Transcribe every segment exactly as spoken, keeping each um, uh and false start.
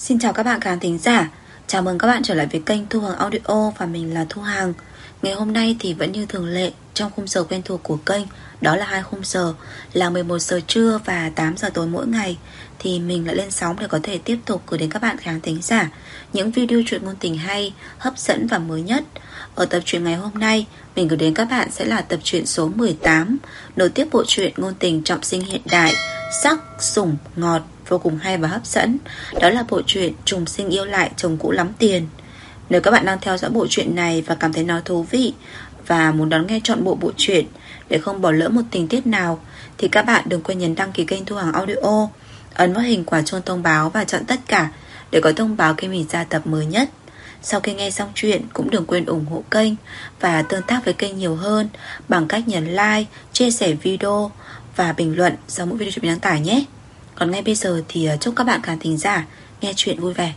Xin chào các bạn khán thính giả. Chào mừng các bạn trở lại với kênh Thu Hằng Audio và mình là Thu Hằng. Ngày hôm nay thì vẫn như thường lệ, trong khung giờ quen thuộc của kênh, đó là hai khung giờ là mười một giờ trưa và tám giờ tối mỗi ngày, thì mình lại lên sóng để có thể tiếp tục gửi đến các bạn khán thính giả những video truyện ngôn tình hay, hấp dẫn và mới nhất. Ở tập truyện ngày hôm nay, mình gửi đến các bạn sẽ là tập truyện số mười tám, nối tiếp bộ truyện ngôn tình trọng sinh hiện đại, sắc, sủng, ngọt, vô cùng hay và hấp dẫn. Đó là bộ truyện Trùng Sinh Yêu Lại Chồng Cũ Lắm Tiền. Nếu các bạn đang theo dõi bộ truyện này và cảm thấy nó thú vị và muốn đón nghe trọn bộ bộ truyện để không bỏ lỡ một tình tiết nào, thì các bạn đừng quên nhấn đăng ký kênh Thu Hằng Audio, ấn vào hình quả chuông thông báo và chọn tất cả để có thông báo khi mình ra tập mới nhất. Sau khi nghe xong chuyện, cũng đừng quên ủng hộ kênh và tương tác với kênh nhiều hơn bằng cách nhấn like, chia sẻ video và bình luận sau mỗi video mình đăng tải nhé. Còn ngay bây giờ thì chúc các bạn khán thính giả nghe chuyện vui vẻ.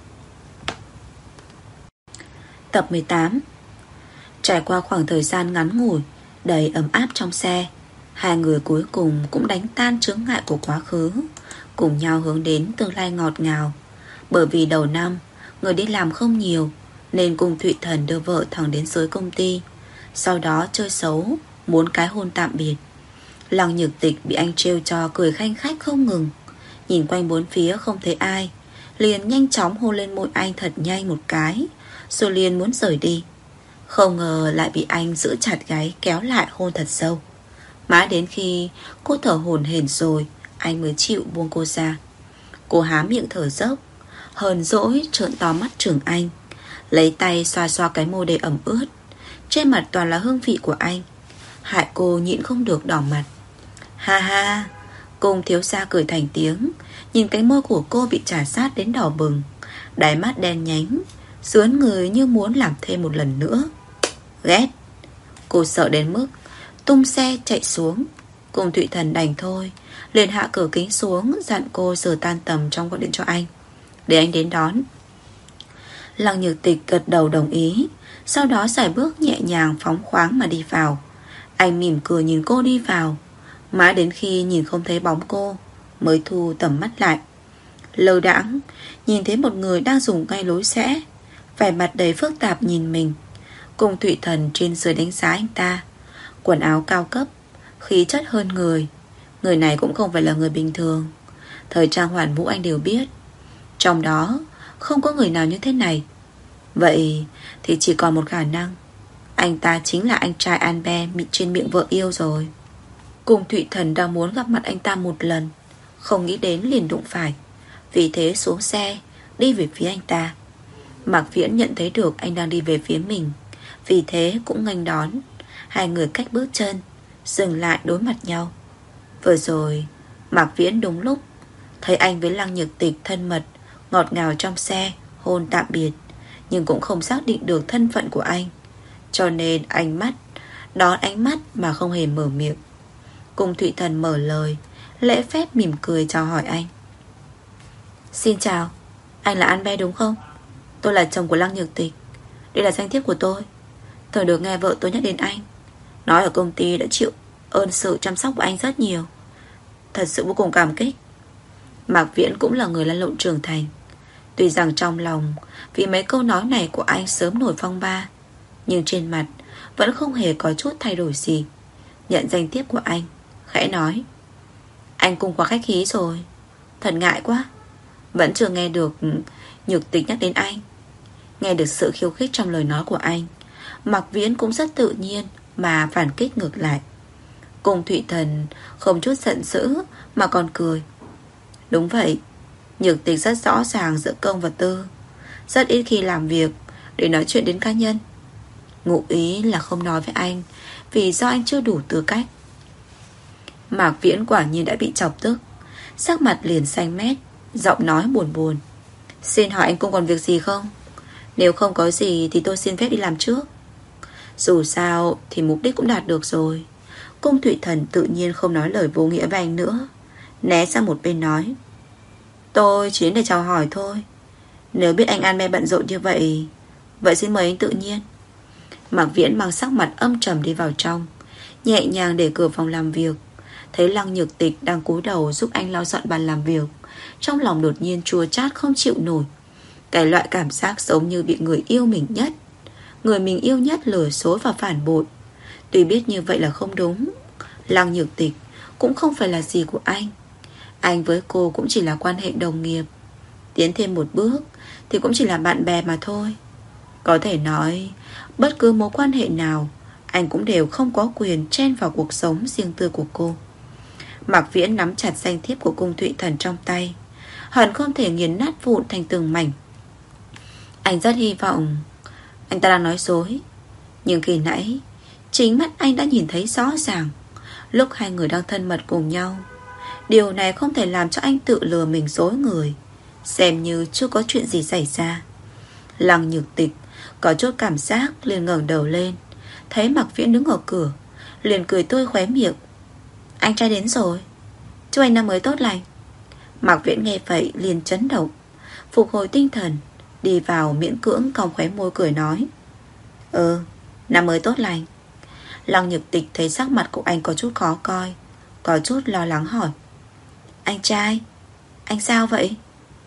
Tập mười tám. Trải qua khoảng thời gian ngắn ngủi đầy ấm áp trong xe, hai người cuối cùng cũng đánh tan chướng ngại của quá khứ, cùng nhau hướng đến tương lai ngọt ngào. Bởi vì đầu năm người đi làm không nhiều, nên cùng Thụy Thần đưa vợ thẳng đến dưới công ty, sau đó chơi xấu, muốn cái hôn tạm biệt. Lăng Nhược Tịch bị anh trêu cho cười khanh khách không ngừng, nhìn quanh bốn phía không thấy ai, liền nhanh chóng hôn lên môi anh thật nhanh một cái, rồi liền muốn rời đi. Không ngờ lại bị anh giữ chặt gáy kéo lại hôn thật sâu. Mãi đến khi cô thở hổn hển rồi, anh mới chịu buông cô ra. Cô há miệng thở dốc, hờn dỗi trợn to mắt trừng anh, lấy tay xoa xoa cái môi đầy ẩm ướt. Trên mặt toàn là hương vị của anh, hại cô nhịn không được đỏ mặt. Ha ha, cùng thiếu gia cười thành tiếng, nhìn cái môi của cô bị trà sát đến đỏ bừng, đáy mắt đen nhánh, sướn người như muốn làm thêm một lần nữa. Ghét. Cô sợ đến mức tung xe chạy xuống. Cùng Thụy Thần đành thôi, liền hạ cửa kính xuống, dặn cô giờ tan tầm trong gọi điện cho anh, để anh đến đón. Lăng Nhược Tịch gật đầu đồng ý, sau đó sải bước nhẹ nhàng phóng khoáng mà đi vào. Anh mỉm cười nhìn cô đi vào, mãi đến khi nhìn không thấy bóng cô mới thu tầm mắt lại. Lơ đãng nhìn thấy một người đang dùng ngay lối rẽ, vẻ mặt đầy phức tạp nhìn mình. Cùng Thụy Thần trên dưới đánh giá anh ta, quần áo cao cấp, khí chất hơn người. Người này cũng không phải là người bình thường, thời trang hoàn vũ anh đều biết, trong đó không có người nào như thế này. Vậy thì chỉ còn một khả năng, anh ta chính là anh trai Albert mịn trên miệng vợ yêu rồi. Cùng Thụy Thần đang muốn gặp mặt anh ta một lần, không nghĩ đến liền đụng phải, vì thế xuống xe đi về phía anh ta. Mạc Viễn nhận thấy được anh đang đi về phía mình, vì thế cũng nghênh đón. Hai người cách bước chân, dừng lại đối mặt nhau. Vừa rồi Mạc Viễn đúng lúc thấy anh với Lăng Nhược Tịch thân mật ngọt ngào trong xe hôn tạm biệt, nhưng cũng không xác định được thân phận của anh, cho nên ánh mắt đón ánh mắt mà không hề mở miệng. Cùng Thụy Thần mở lời, lễ phép mỉm cười chào hỏi anh. Xin chào, anh là Albert đúng không? Tôi là chồng của Lăng Nhược Tịch, đây là danh thiếp của tôi. Tôi được nghe vợ tôi nhắc đến anh, nói ở công ty đã chịu ơn sự chăm sóc của anh rất nhiều, thật sự vô cùng cảm kích. Mạc Viễn cũng là người lăn lộn trưởng thành, tuy rằng trong lòng vì mấy câu nói này của anh sớm nổi phong ba, nhưng trên mặt vẫn không hề có chút thay đổi gì. Nhận danh thiếp của anh, khẽ nói: Anh cũng quá khách khí rồi, thật ngại quá. Vẫn chưa nghe được Nhược Tịch nhắc đến anh. Nghe được sự khiêu khích trong lời nói của anh, Mạc Viễn cũng rất tự nhiên mà phản kích ngược lại. Cùng Thụy Thần không chút giận dữ mà còn cười. Đúng vậy, Nhược Tịch rất rõ ràng giữa công và tư, rất ít khi làm việc để nói chuyện đến cá nhân. Ngụ ý là không nói với anh vì do anh chưa đủ tư cách. Mạc Viễn quả nhiên đã bị chọc tức, sắc mặt liền xanh mét, giọng nói buồn buồn. Xin hỏi anh cũng còn việc gì không? Nếu không có gì thì tôi xin phép đi làm trước. Dù sao thì mục đích cũng đạt được rồi. Cung Thụy Thần tự nhiên không nói lời vô nghĩa với anh nữa, né sang một bên nói: Tôi chỉ đến để chào hỏi thôi. Nếu biết anh An Mê bận rộn như vậy, vậy xin mời anh tự nhiên. Mạc Viễn mang sắc mặt âm trầm đi vào trong, nhẹ nhàng để cửa phòng làm việc. Thấy Lăng Nhược Tịch đang cúi đầu giúp anh lau dọn bàn làm việc, trong lòng đột nhiên chua chát không chịu nổi. Cái loại cảm giác giống như bị người yêu mình nhất, người mình yêu nhất lừa dối và phản bội. Tuy biết như vậy là không đúng, Lăng Nhược Tịch cũng không phải là gì của anh. Anh với cô cũng chỉ là quan hệ đồng nghiệp, tiến thêm một bước thì cũng chỉ là bạn bè mà thôi. Có thể nói bất cứ mối quan hệ nào anh cũng đều không có quyền chen vào cuộc sống riêng tư của cô. Mạc Viễn nắm chặt danh thiếp của Cung Thụy Thần trong tay, hận không thể nghiền nát vụn thành từng mảnh. Anh rất hy vọng anh ta đang nói dối, nhưng khi nãy chính mắt anh đã nhìn thấy rõ ràng lúc hai người đang thân mật cùng nhau. Điều này không thể làm cho anh tự lừa mình dối người, xem như chưa có chuyện gì xảy ra. Lăng Nhược Tịch có chút cảm giác, liền ngẩng đầu lên, thấy Mạc Viễn đứng ở cửa, liền cười tươi khóe miệng. Anh trai đến rồi, chúc anh năm mới tốt lành. Mạc Viễn nghe vậy liền chấn động, phục hồi tinh thần, đi vào miễn cưỡng cong khóe môi cười nói: Ừ, năm mới tốt lành. Lăng Nhược Tịch thấy sắc mặt của anh có chút khó coi, có chút lo lắng hỏi: Anh trai, anh sao vậy?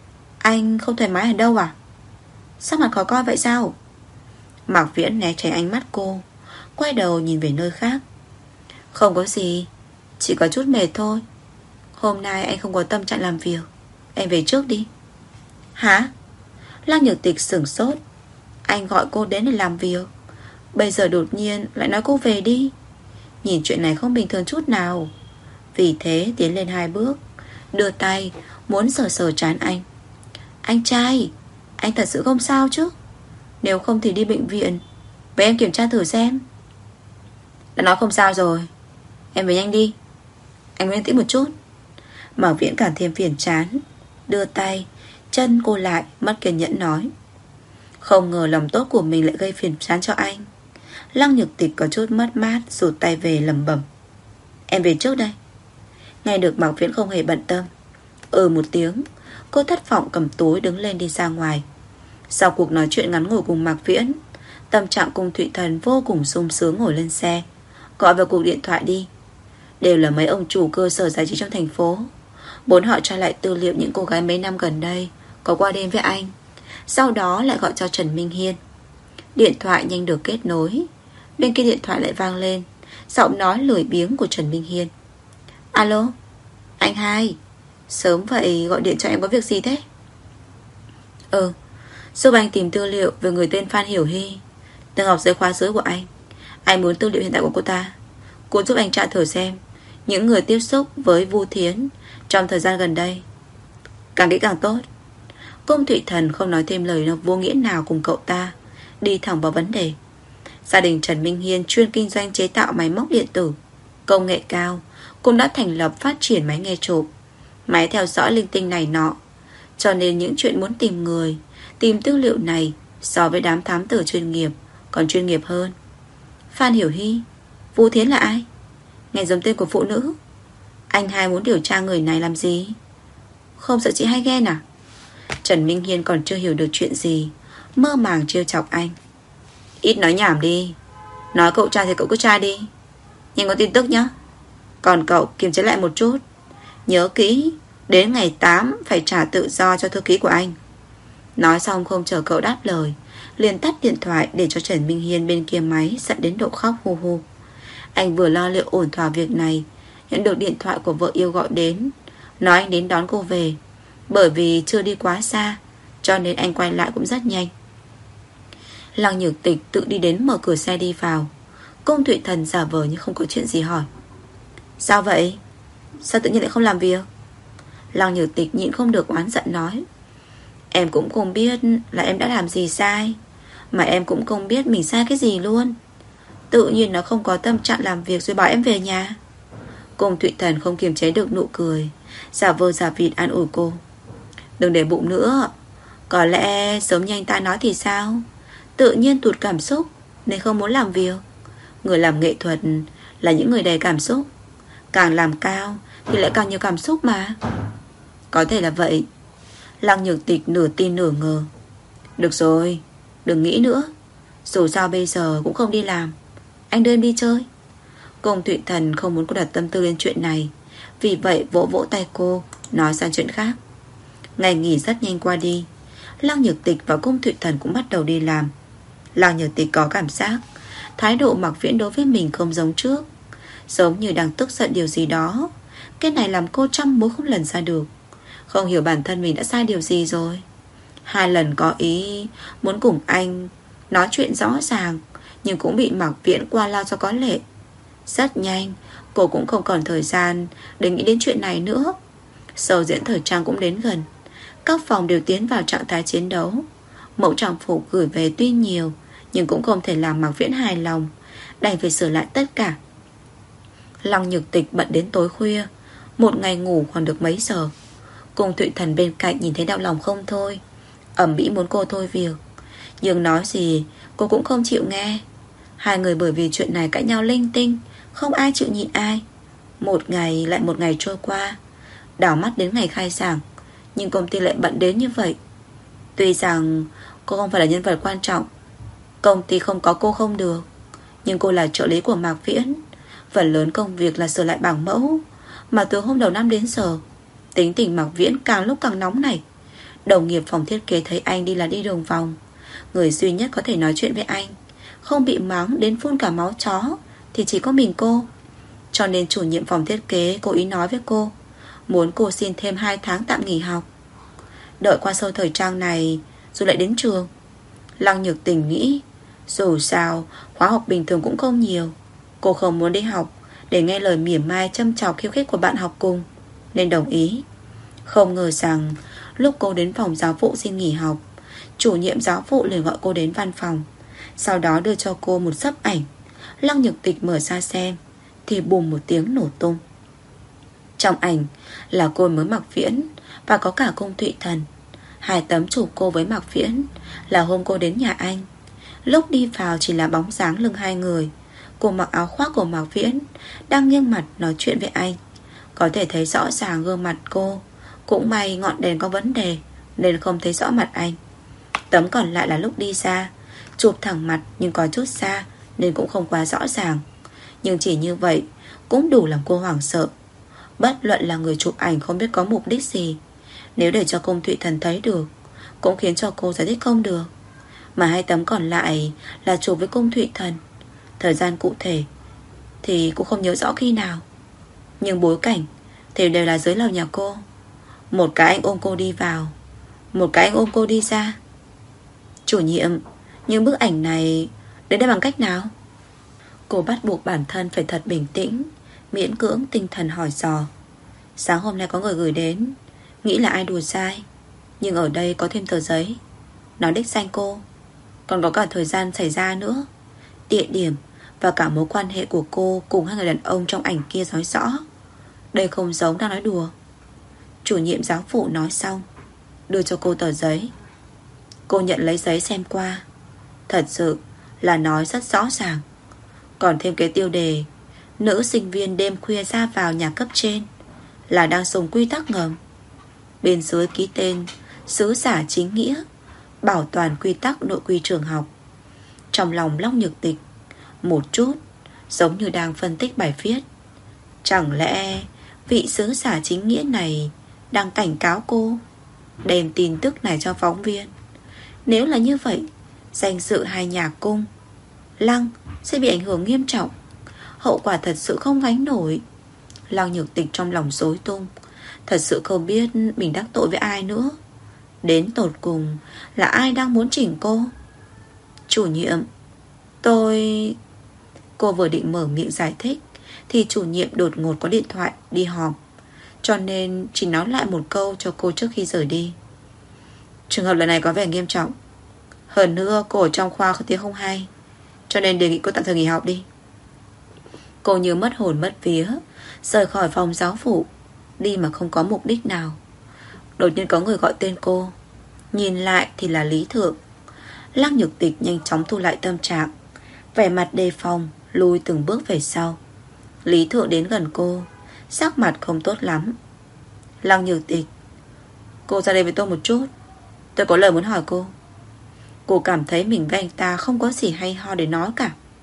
Anh không thoải mái ở đâu à? Sắc mặt khó coi vậy sao? Mạc Viễn né tránh ánh mắt cô, quay đầu nhìn về nơi khác. Không có gì, chỉ có chút mệt thôi. Hôm nay anh không có tâm trạng làm việc, em về trước đi. Hả? Lăng Nhược Tịch sửng sốt. Anh gọi cô đến để làm việc, bây giờ đột nhiên lại nói cô về đi. Nhìn chuyện này không bình thường chút nào. Vì thế tiến lên hai bước, đưa tay muốn sờ sờ trán anh. Anh trai, anh thật sự không sao chứ? Nếu không thì đi bệnh viện, với em kiểm tra thử xem. Đã nói không sao rồi, em về nhanh đi, anh yên tĩnh một chút. Mạc Viễn càng thêm phiền chán, đưa tay chân cô lại, mất kiên nhẫn nói. Không ngờ lòng tốt của mình lại gây phiền chán cho anh. Lăng Nhược Tịch có chút mất mát, rụt tay về lẩm bẩm: Em về trước đây. Nghe được Mạc Viễn không hề bận tâm, ừ một tiếng, cô thất vọng cầm túi đứng lên đi ra ngoài. Sau cuộc nói chuyện ngắn ngủi cùng Mạc Viễn, tâm trạng Cung Thụy Thần vô cùng sung sướng, ngồi lên xe, gọi vào cuộc điện thoại đi. Đều là mấy ông chủ cơ sở giải trí trong thành phố, muốn họ tra lại tư liệu những cô gái mấy năm gần đây có qua đêm với anh. Sau đó lại gọi cho Trần Minh Hiên. Điện thoại nhanh được kết nối, bên kia điện thoại lại vang lên giọng nói lười biếng của Trần Minh Hiên. Alo, anh hai, sớm vậy gọi điện cho em có việc gì thế? Ừ, giúp anh tìm tư liệu về người tên Phan Hiểu Hy, từng học dưới khóa dưới của anh. Anh muốn tư liệu hiện tại của cô ta. Cô giúp anh tra thử xem những người tiếp xúc với Vu Thiến trong thời gian gần đây, càng kỹ càng tốt. Cung Thụy Thần không nói thêm lời vô nghĩa nào cùng cậu ta, đi thẳng vào vấn đề. Gia đình Trần Minh Hiên chuyên kinh doanh chế tạo máy móc điện tử công nghệ cao, cũng đã thành lập phát triển máy nghe trộm, máy theo dõi linh tinh này nọ. Cho nên những chuyện muốn tìm người, tìm tư liệu này so với đám thám tử chuyên nghiệp còn chuyên nghiệp hơn. Phan Hiểu Hy, Vu Thiến là ai? Nghe giống tên của phụ nữ. Anh hai muốn điều tra người này làm gì? Không sợ chị hay ghen à? Trần Minh Hiên còn chưa hiểu được chuyện gì, mơ màng trêu chọc anh. Ít nói nhảm đi, nói cậu tra thì cậu cứ tra đi, nhanh có tin tức nhá. Còn cậu kiềm chế lại một chút, nhớ kỹ, đến ngày tám phải trả tự do cho thư ký của anh. Nói xong không chờ cậu đáp lời, liền tắt điện thoại để cho Trần Minh Hiên bên kia máy giận đến độ khóc hu hu. Anh vừa lo liệu ổn thỏa việc này, nhận được điện thoại của vợ yêu gọi đến, nói anh đến đón cô về. Bởi vì chưa đi quá xa, cho nên anh quay lại cũng rất nhanh. Lăng Nhược Tịch tự đi đến mở cửa xe đi vào. Cung Thụy Thần giả vờ như không có chuyện gì hỏi: Sao vậy? Sao tự nhiên lại không làm việc? Lăng Nhược Tịch nhịn không được oán giận nói: Em cũng không biết là em đã làm gì sai, mà em cũng không biết mình sai cái gì luôn. Tự nhiên nó không có tâm trạng làm việc rồi bảo em về nhà. Cung Thụy Thần không kiềm chế được nụ cười, giả vờ giả vịt an ủi cô: Đừng để bụng nữa, có lẽ giống như anh ta nói thì sao, tự nhiên tụt cảm xúc nên không muốn làm việc. Người làm nghệ thuật là những người đầy cảm xúc, càng làm cao thì lại càng nhiều cảm xúc mà. Có thể là vậy. Lăng Nhược Tịch nửa tin nửa ngờ. Được rồi, đừng nghĩ nữa, dù sao bây giờ cũng không đi làm, anh đưa em đi chơi. Cung Thụy Thần không muốn cô đặt tâm tư lên chuyện này, vì vậy vỗ vỗ tay cô, nói sang chuyện khác. Ngày nghỉ rất nhanh qua đi. Lăng Nhược Tịch và Cung Thụy Thần cũng bắt đầu đi làm. Lăng Nhược Tịch có cảm giác thái độ Mạc Viễn đối với mình không giống trước, giống như đang tức giận điều gì đó. Cái này làm cô trăm mối không lần ra được. Không hiểu bản thân mình đã sai điều gì rồi. Hai lần có ý muốn cùng anh nói chuyện rõ ràng, nhưng cũng bị Mạc Viễn qua loa cho có lệ. Rất nhanh, cô cũng không còn thời gian để nghĩ đến chuyện này nữa. Show diễn thời trang cũng đến gần. Các phòng đều tiến vào trạng thái chiến đấu. Mẫu trang phục gửi về tuy nhiều, nhưng cũng không thể làm Mạc Viễn hài lòng, đành phải sửa lại tất cả. Lăng Nhược Tịch bận đến tối khuya, một ngày ngủ còn được mấy giờ. Cung Thụy Thần bên cạnh nhìn thấy đau lòng không thôi, ầm ĩ muốn cô thôi việc, nhưng nói gì cô cũng không chịu nghe. Hai người bởi vì chuyện này cãi nhau linh tinh, không ai chịu nhịn ai. Một ngày lại một ngày trôi qua, đảo mắt đến ngày khai giảng, nhưng công ty lại bận đến như vậy. Tuy rằng cô không phải là nhân vật quan trọng, công ty không có cô không được, nhưng cô là trợ lý của Mạc Viễn. Phần lớn công việc là sửa lại bảng mẫu, mà từ hôm đầu năm đến giờ, tính tình Mạc Viễn càng lúc càng nóng này. Đồng nghiệp phòng thiết kế thấy anh đi là đi đường vòng. Người duy nhất có thể nói chuyện với anh, không bị mắng đến phun cả máu chó, thì chỉ có mình cô. Cho nên chủ nhiệm phòng thiết kế cố ý nói với cô, muốn cô xin thêm hai tháng tạm nghỉ học, đợi qua show thời trang này rồi lại đến trường. Lăng Nhược Tình nghĩ, dù sao khóa học bình thường cũng không nhiều, cô không muốn đi học để nghe lời mỉa mai châm chọc khiêu khích của bạn học cùng, nên đồng ý. Không ngờ rằng lúc cô đến phòng giáo vụ xin nghỉ học, chủ nhiệm giáo vụ liền gọi cô đến văn phòng, sau đó đưa cho cô một xấp ảnh. Lăng Nhược Tịch mở ra xem thì bùm một tiếng nổ tung. Trong ảnh là cô mới Mạc Viễn và có cả Cung Thụy Thần. Hai tấm chụp cô với Mạc Viễn là hôm cô đến nhà anh. Lúc đi vào chỉ là bóng dáng lưng hai người. Cô mặc áo khoác của Mạc Viễn, đang nghiêng mặt nói chuyện với anh. Có thể thấy rõ ràng gương mặt cô. Cũng may ngọn đèn có vấn đề nên không thấy rõ mặt anh. Tấm còn lại là lúc đi ra, chụp thẳng mặt nhưng có chút xa nên cũng không quá rõ ràng. Nhưng chỉ như vậy cũng đủ làm cô hoảng sợ. Bất luận là người chụp ảnh không biết có mục đích gì, nếu để cho Cung Thụy Thần thấy được, cũng khiến cho cô giải thích không được. Mà hai tấm còn lại là chụp với Cung Thụy Thần. Thời gian cụ thể thì cũng không nhớ rõ khi nào, nhưng bối cảnh thì đều là dưới lầu nhà cô. Một cái anh ôm cô đi vào, một cái anh ôm cô đi ra. Chủ nhiệm, nhưng bức ảnh này đến đây bằng cách nào? Cô bắt buộc bản thân phải thật bình tĩnh, miễn cưỡng tinh thần hỏi dò. Sáng hôm nay có người gửi đến, nghĩ là ai đùa sai, nhưng ở đây có thêm tờ giấy, nói đích danh cô, còn có cả thời gian xảy ra nữa, địa điểm và cả mối quan hệ của cô cùng hai người đàn ông trong ảnh kia nói rõ. Đây không giống đang nói đùa. Chủ nhiệm giáo vụ nói xong, đưa cho cô tờ giấy. Cô nhận lấy giấy xem qua. Thật sự là nói rất rõ ràng. Còn thêm cái tiêu đề nữ sinh viên đêm khuya ra vào nhà cấp trên là đang dùng quy tắc ngầm. Bên dưới ký tên sứ giả chính nghĩa, bảo toàn quy tắc nội quy trường học. Trong lòng Lăng Nhược Tịch một chút giống như đang phân tích bài viết. Chẳng lẽ vị sứ giả chính nghĩa này đang cảnh cáo cô đem tin tức này cho phóng viên? Nếu là như vậy, danh dự hai nhà Cung Lăng sẽ bị ảnh hưởng nghiêm trọng, hậu quả thật sự không gánh nổi. Lăng Nhược Tịch trong lòng rối tung, thật sự không biết mình đắc tội với ai nữa. Đến tột cùng là ai đang muốn chỉnh cô? Chủ nhiệm, tôi... Cô vừa định mở miệng giải thích thì chủ nhiệm đột ngột có điện thoại đi họp, cho nên chỉ nói lại một câu cho cô trước khi rời đi. Trường hợp lần này có vẻ nghiêm trọng, hơn nữa cô ở trong khoa có tiếng không hay, cho nên đề nghị cô tạm thời nghỉ học đi. Cô như mất hồn mất vía, rời khỏi phòng giáo vụ, đi mà không có mục đích nào. Đột nhiên có người gọi tên cô, nhìn lại thì là Lý Thượng. Lăng Nhược Tịch nhanh chóng thu lại tâm trạng, vẻ mặt đề phòng, lùi từng bước về sau. Lý Thượng đến gần cô, sắc mặt không tốt lắm. Lăng Nhược Tịch, cô ra đây với tôi một chút, tôi có lời muốn hỏi cô. Cô cảm thấy mình với anh ta không có gì hay ho để nói cả.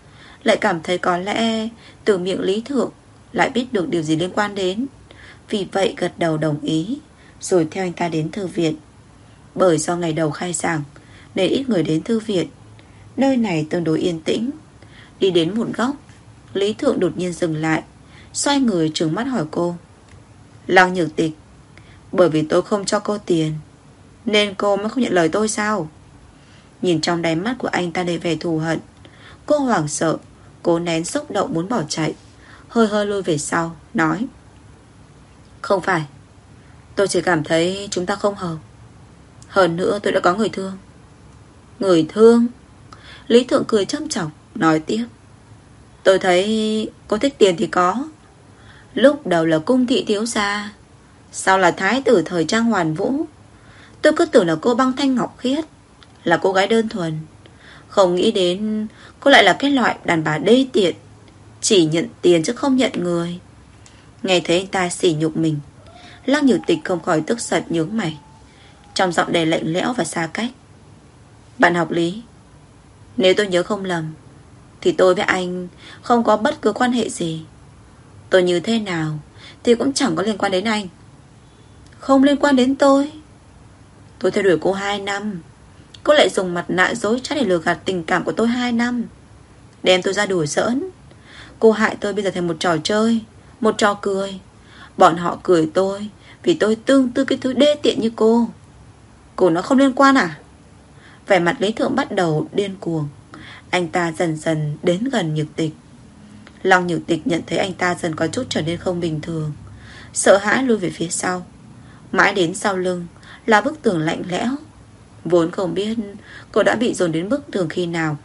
lại cảm thấy có lẽ từ miệng Lý Thượng lại biết được điều gì liên quan đến. Vì vậy gật đầu đồng ý, rồi theo anh ta đến thư viện. Bởi do ngày đầu khai giảng nên ít người đến thư viện. Nơi này tương đối yên tĩnh. Đi đến một góc, Lý Thượng đột nhiên dừng lại, xoay người trừng mắt hỏi cô: Lăng Nhược Tịch, bởi vì tôi không cho cô tiền nên cô mới không nhận lời tôi sao? Nhìn trong đáy mắt của anh ta đầy vẻ thù hận, cô hoảng sợ, cố nén xúc động muốn bỏ chạy, hơi hơi lùi về sau, nói: Không phải, tôi chỉ cảm thấy chúng ta không hợp. Hơn nữa tôi đã có người thương. Người thương? Lý Thượng cười châm chọc, nói tiếp: Tôi thấy cô thích tiền thì có. Lúc đầu là cung thị thiếu gia, sau là thái tử thời Trang Hoàn Vũ. Tôi cứ tưởng là cô Băng Thanh Ngọc Khiết, là cô gái đơn thuần. Không nghĩ đến cô lại là cái loại đàn bà đê tiện, chỉ nhận tiền chứ không nhận người. Nghe thấy anh ta sỉ nhục mình, Lăng Nhược Tịch không khỏi tức giận nhướng mày, trong giọng đầy lạnh lẽo và xa cách: Bạn học Lý, nếu tôi nhớ không lầm thì tôi với anh không có bất cứ quan hệ gì. Tôi như thế nào thì cũng chẳng có liên quan đến anh. Không liên quan đến tôi? Tôi theo đuổi cô hai năm, cô lại dùng mặt nạ dối trá để lừa gạt tình cảm của tôi hai năm, đem tôi ra đùa giỡn. Cô hại tôi bây giờ thành một trò chơi, một trò cười. Bọn họ cười tôi vì tôi tương tư cái thứ đê tiện như cô. Cô nó không liên quan à? Vẻ mặt Lý Thượng bắt đầu điên cuồng. Anh ta dần dần đến gần Nhược Tịch. Lăng Nhược Tịch nhận thấy anh ta dần có chút trở nên không bình thường, sợ hãi lui về phía sau. Mãi đến sau lưng là bức tường lạnh lẽo. Vốn không biết cô đã bị dồn đến bức tường khi nào.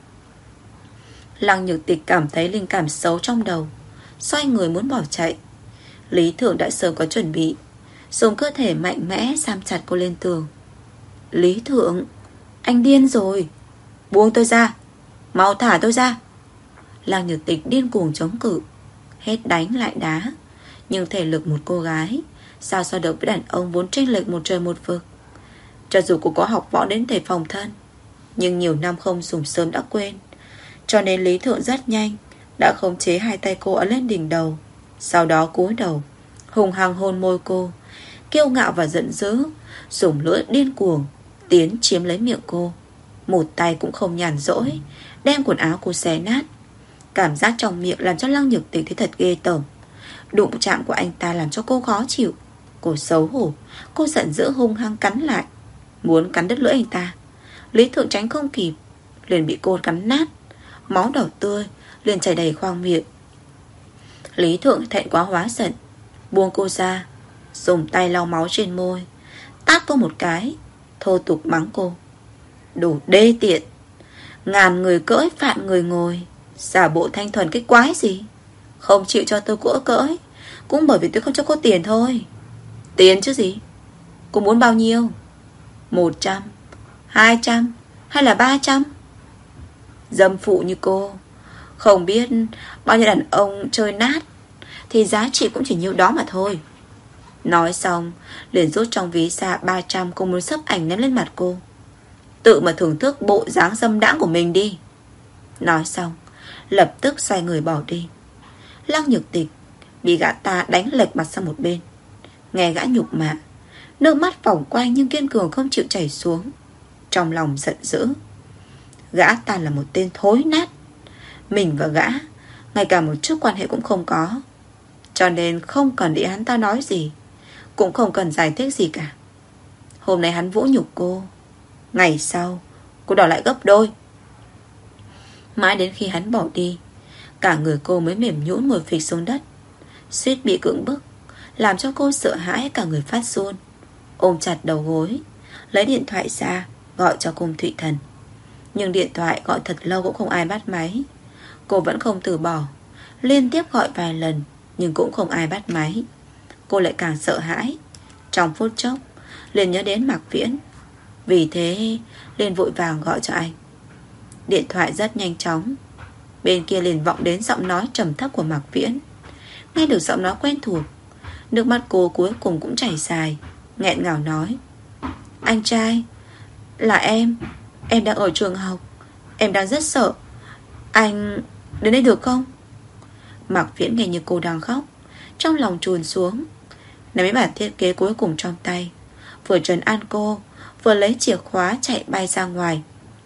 Lăng Nhược Tịch cảm thấy linh cảm xấu trong đầu, xoay người muốn bỏ chạy. Lý Thượng đã sớm có chuẩn bị, dùng cơ thể mạnh mẽ giam chặt cô lên tường. Lý Thượng, anh điên rồi. Buông tôi ra, mau thả tôi ra. Lăng Nhược Tịch điên cuồng chống cự, hết đánh lại đá. Nhưng thể lực một cô gái sao so được với đàn ông vốn chênh lệch một trời một vực. Cho dù cô có học võ đến thể phòng thân, nhưng nhiều năm không dùng sớm đã quên. Cho nên Lý Thượng rất nhanh đã khống chế hai tay cô ấn lên đỉnh đầu, sau đó cúi đầu hùng hăng hôn môi cô, kiêu ngạo và giận dữ, dùng lưỡi điên cuồng tiến chiếm lấy miệng cô. Một tay cũng không nhàn rỗi, đem quần áo cô xé nát. Cảm giác trong miệng làm cho Lăng Nhược Tịch thấy thật ghê tởm. Đụng chạm của anh ta làm cho cô khó chịu. Cô xấu hổ, cô giận dữ hung hăng cắn lại, muốn cắn đứt lưỡi anh ta. Lý Thượng tránh không kịp, liền bị cô cắn nát. Máu đỏ tươi liền chảy đầy khoang miệng. Lý Thượng thẹn quá hóa giận, buông cô ra, dùng tay lau máu trên môi, tát cô một cái, thô tục mắng cô: Đồ đê tiện, ngàn người cưỡi vạn người ngồi, giả bộ thanh thuần cái quái gì. Không chịu cho tôi cỗ cưỡi cũng bởi vì tôi không cho cô tiền thôi. Tiền chứ gì? Cô muốn bao nhiêu? Một trăm, hai trăm hay là ba trăm? Dâm phụ như cô không biết bao nhiêu đàn ông chơi nát thì giá trị cũng chỉ nhiêu đó mà thôi. Nói xong liền rút trong ví ra ba trăm cô muốn sấp ảnh ném lên mặt cô. Tự mà thưởng thức bộ dáng dâm đãng của mình đi. Nói xong lập tức xoay người bỏ đi. Lăng Nhược Tịch bị gã ta đánh lệch mặt sang một bên. Nghe gã nhục mạ, nước mắt vòng quanh nhưng kiên cường không chịu chảy xuống. Trong lòng giận dữ. Gã ta là một tên thối nát. Mình và gã ngay cả một chút quan hệ cũng không có, cho nên không cần để hắn ta nói gì, cũng không cần giải thích gì cả. Hôm nay hắn vũ nhục cô, ngày sau cô đòi lại gấp đôi. Mãi đến khi hắn bỏ đi, cả người cô mới mềm nhũn ngồi phịch xuống đất, suýt bị cưỡng bức, làm cho cô sợ hãi cả người phát run. Ôm chặt đầu gối, lấy điện thoại ra gọi cho Cung Thụy Thần. Nhưng điện thoại gọi thật lâu cũng không ai bắt máy. Cô vẫn không từ bỏ, liên tiếp gọi vài lần nhưng cũng không ai bắt máy. Cô lại càng sợ hãi. Trong phút chốc liền nhớ đến Mạc Viễn, vì thế liền vội vàng gọi cho anh. Điện thoại rất nhanh chóng, bên kia liền vọng đến giọng nói trầm thấp của Mạc Viễn. Nghe được giọng nói quen thuộc, nước mắt cô cuối cùng cũng chảy dài, nghẹn ngào nói: Anh trai, là em. Em đang ở trường học, em đang rất sợ. Anh... Đến đây được không? Mạc Viễn nghe như cô đang khóc, trong lòng trùn xuống, nắm lấy bản thiết kế cuối cùng trong tay, vừa trấn an cô, vừa lấy chìa khóa chạy bay ra ngoài.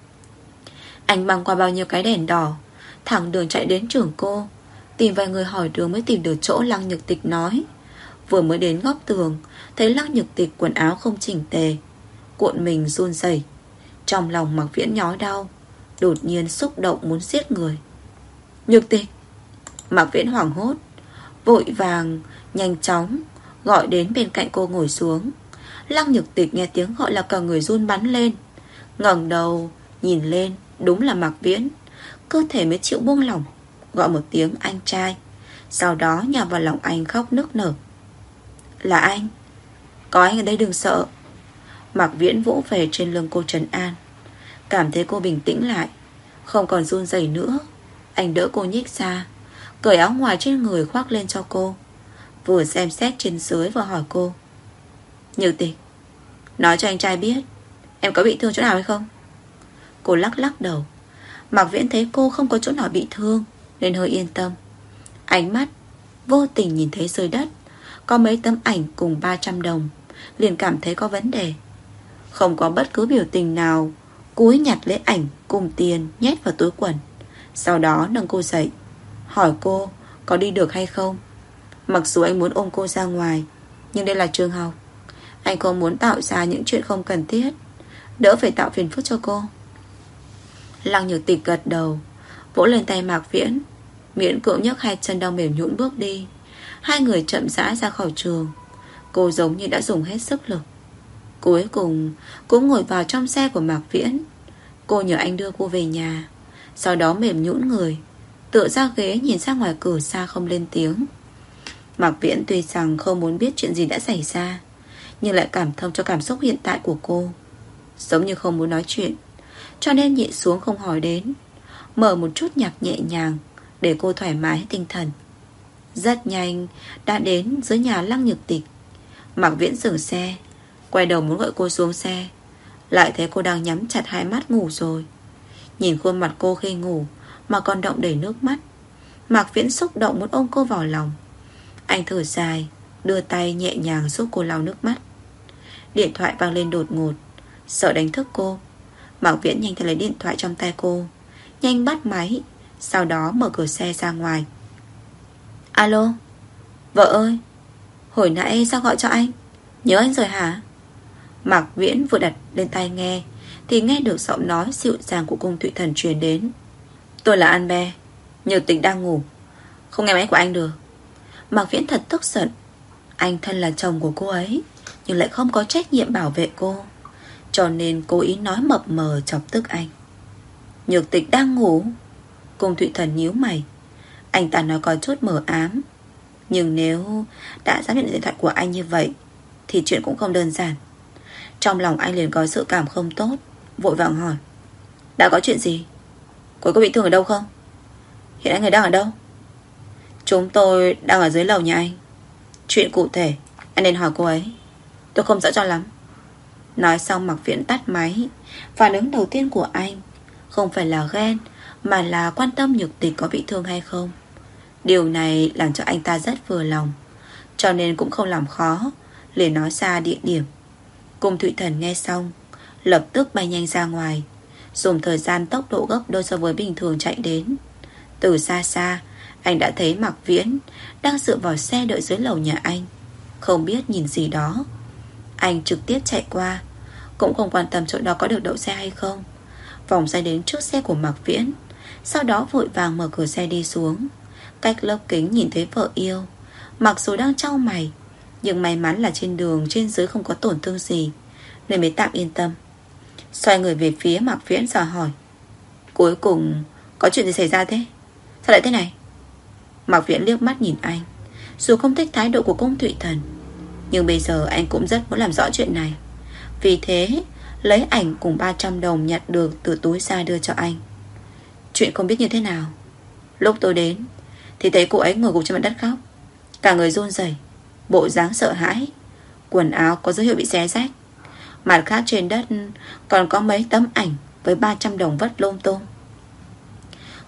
Anh băng qua bao nhiêu cái đèn đỏ, thẳng đường chạy đến trường cô, tìm vài người hỏi đường mới tìm được chỗ Lăng Nhược Tịch nói. Vừa mới đến góc tường, thấy Lăng Nhược Tịch quần áo không chỉnh tề, cuộn mình run rẩy. Trong lòng Mạc Viễn nhói đau, đột nhiên xúc động muốn giết người. Nhược Tịch! Mạc Viễn hoảng hốt, vội vàng nhanh chóng gọi đến bên cạnh cô ngồi xuống. Lăng Nhược Tịch nghe tiếng gọi là cả người run bắn lên, ngẩng đầu nhìn lên, đúng là Mạc Viễn. Cơ thể mới chịu buông lỏng, gọi một tiếng anh trai, sau đó nhào vào lòng anh khóc nức nở. Là anh, có anh ở đây đừng sợ. Mạc Viễn vỗ về trên lưng cô trấn an, cảm thấy cô bình tĩnh lại, không còn run rẩy nữa. Anh đỡ cô nhích ra, cởi áo ngoài trên người khoác lên cho cô, vừa xem xét trên dưới vừa hỏi cô. Nhược Tịch, nói cho anh trai biết em có bị thương chỗ nào hay không? Cô lắc lắc đầu. Mạc Viễn thấy cô không có chỗ nào bị thương nên hơi yên tâm. Ánh mắt vô tình nhìn thấy dưới đất có mấy tấm ảnh cùng ba trăm đồng, liền cảm thấy có vấn đề. Không có bất cứ biểu tình nào, cúi nhặt lấy ảnh cùng tiền nhét vào túi quần, sau đó nâng cô dậy, hỏi cô có đi được hay không. Mặc dù anh muốn ôm cô ra ngoài, nhưng đây là trường học, anh không muốn tạo ra những chuyện không cần thiết, đỡ phải tạo phiền phức cho cô. Lăng Nhược Tịch gật đầu, vỗ lên tay Mạc Viễn, miễn cưỡng nhấc hai chân đau mềm nhũn bước đi. Hai người chậm rãi ra khỏi trường. Cô giống như đã dùng hết sức lực, cuối cùng cũng ngồi vào trong xe của Mạc Viễn. Cô nhờ anh đưa cô về nhà, sau đó mềm nhũn người, tựa ra ghế nhìn ra ngoài cửa xa không lên tiếng. Mạc Viễn tuy rằng không muốn biết chuyện gì đã xảy ra, nhưng lại cảm thông cho cảm xúc hiện tại của cô, giống như không muốn nói chuyện, cho nên nhịn xuống không hỏi đến, mở một chút nhạc nhẹ nhàng để cô thoải mái tinh thần. Rất nhanh đã đến dưới nhà Lăng Nhược Tịch. Mạc Viễn dừng xe, quay đầu muốn gọi cô xuống xe, lại thấy cô đang nhắm chặt hai mắt ngủ rồi. Nhìn khuôn mặt cô khi ngủ mà còn đọng đầy nước mắt, Mạc Viễn xúc động muốn ôm cô vào lòng. Anh thở dài, đưa tay nhẹ nhàng giúp cô lau nước mắt. Điện thoại vang lên đột ngột, sợ đánh thức cô. Mạc Viễn nhanh tay lấy điện thoại trong tay cô, nhanh bắt máy, sau đó mở cửa xe ra ngoài. Alo, vợ ơi, hồi nãy sao gọi cho anh? Nhớ anh rồi hả? Mạc Viễn vừa đặt lên tai nghe thì nghe được giọng nói dịu dàng của Cung Thụy Thần truyền đến. Tôi là An Be, Nhược Tịch đang ngủ, không nghe máy của anh được. Mạc Viễn thật tức giận. Anh thân là chồng của cô ấy, nhưng lại không có trách nhiệm bảo vệ cô, cho nên cố ý nói mập mờ chọc tức anh. Nhược Tịch đang ngủ? Cung Thụy Thần nhíu mày. Anh ta nói có chút mờ ám, nhưng nếu đã dám nhận điện thoại của anh như vậy thì chuyện cũng không đơn giản. Trong lòng anh liền có sự cảm không tốt, vội vàng hỏi. Đã có chuyện gì? Cô có bị thương ở đâu không? Hiện anh ấy đang ở đâu? Chúng tôi đang ở dưới lầu nhà anh. Chuyện cụ thể anh nên hỏi cô ấy, tôi không rõ cho lắm. Nói xong Mạc Viễn tắt máy. Phản ứng đầu tiên của anh không phải là ghen, mà là quan tâm Nhược Tịch có bị thương hay không. Điều này làm cho anh ta rất vừa lòng, cho nên cũng không làm khó, liền nói ra địa điểm. Cung Thụy Thần nghe xong lập tức bay nhanh ra ngoài, dùng thời gian tốc độ gấp đôi so với bình thường chạy đến. Từ xa xa anh đã thấy Mạc Viễn đang dựa vào xe đợi dưới lầu nhà anh, không biết nhìn gì đó. Anh trực tiếp chạy qua, cũng không quan tâm chỗ đó có được đậu xe hay không, vòng ra đến trước xe của Mạc Viễn, sau đó vội vàng mở cửa xe đi xuống. Cách lớp kính nhìn thấy vợ yêu, mặc dù đang chau mày, nhưng may mắn là trên đường trên dưới không có tổn thương gì, nên mới tạm yên tâm. Xoay người về phía Mạc Viễn dò hỏi. Cuối cùng có chuyện gì xảy ra thế? Sao lại thế này? Mạc Viễn liếc mắt nhìn anh. Dù không thích thái độ của Cung Thụy Thần, nhưng bây giờ anh cũng rất muốn làm rõ chuyện này. Vì thế lấy ảnh cùng ba trăm đồng nhặt được từ túi ra đưa cho anh. Chuyện không biết như thế nào, lúc tôi đến thì thấy cô ấy ngồi gục trên mặt đất khóc, cả người run rẩy, bộ dáng sợ hãi, quần áo có dấu hiệu bị xé rách. Mặt khác trên đất còn có mấy tấm ảnh với ba trăm đồng vất lung tung.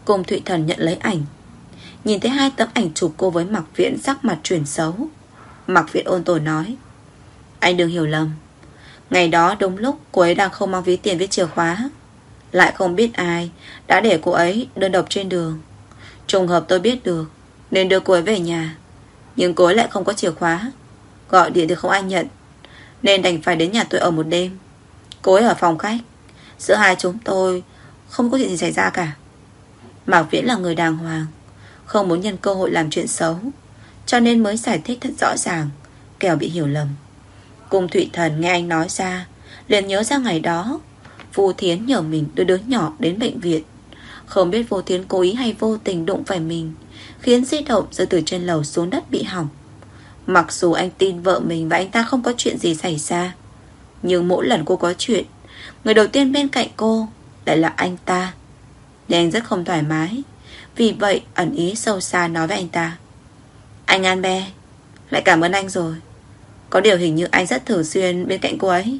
Cung Thụy Thần nhận lấy ảnh. Nhìn thấy hai tấm ảnh chụp cô với Mạc Viễn, sắc mặt chuyển xấu. Mạc Viễn ôn tồn nói: Anh đừng hiểu lầm, ngày đó đúng lúc cô ấy đang không mang ví tiền với chìa khóa, lại không biết ai đã để cô ấy đơn độc trên đường. Trùng hợp tôi biết được nên đưa cô ấy về nhà, nhưng cô ấy lại không có chìa khóa. Gọi điện thì không ai nhận, nên đành phải đến nhà tôi ở một đêm. Cô ấy ở phòng khách. Giữa hai chúng tôi không có chuyện gì xảy ra cả. Mạc Viễn là người đàng hoàng, không muốn nhân cơ hội làm chuyện xấu, cho nên mới giải thích thật rõ ràng, kẻo bị hiểu lầm. Cung Thụy Thần nghe anh nói ra, liền nhớ ra ngày đó Vô Thiến nhờ mình đưa đứa nhỏ đến bệnh viện. Không biết Vô Thiến cố ý hay vô tình đụng phải mình, khiến di động rơi từ trên lầu xuống đất bị hỏng. Mặc dù anh tin vợ mình và anh ta không có chuyện gì xảy ra, nhưng mỗi lần cô có chuyện, người đầu tiên bên cạnh cô lại là anh ta, nên anh rất không thoải mái. Vì vậy ẩn ý sâu xa nói với anh ta: Anh An Be, lại cảm ơn anh rồi. Có điều hình như anh rất thường xuyên bên cạnh cô ấy.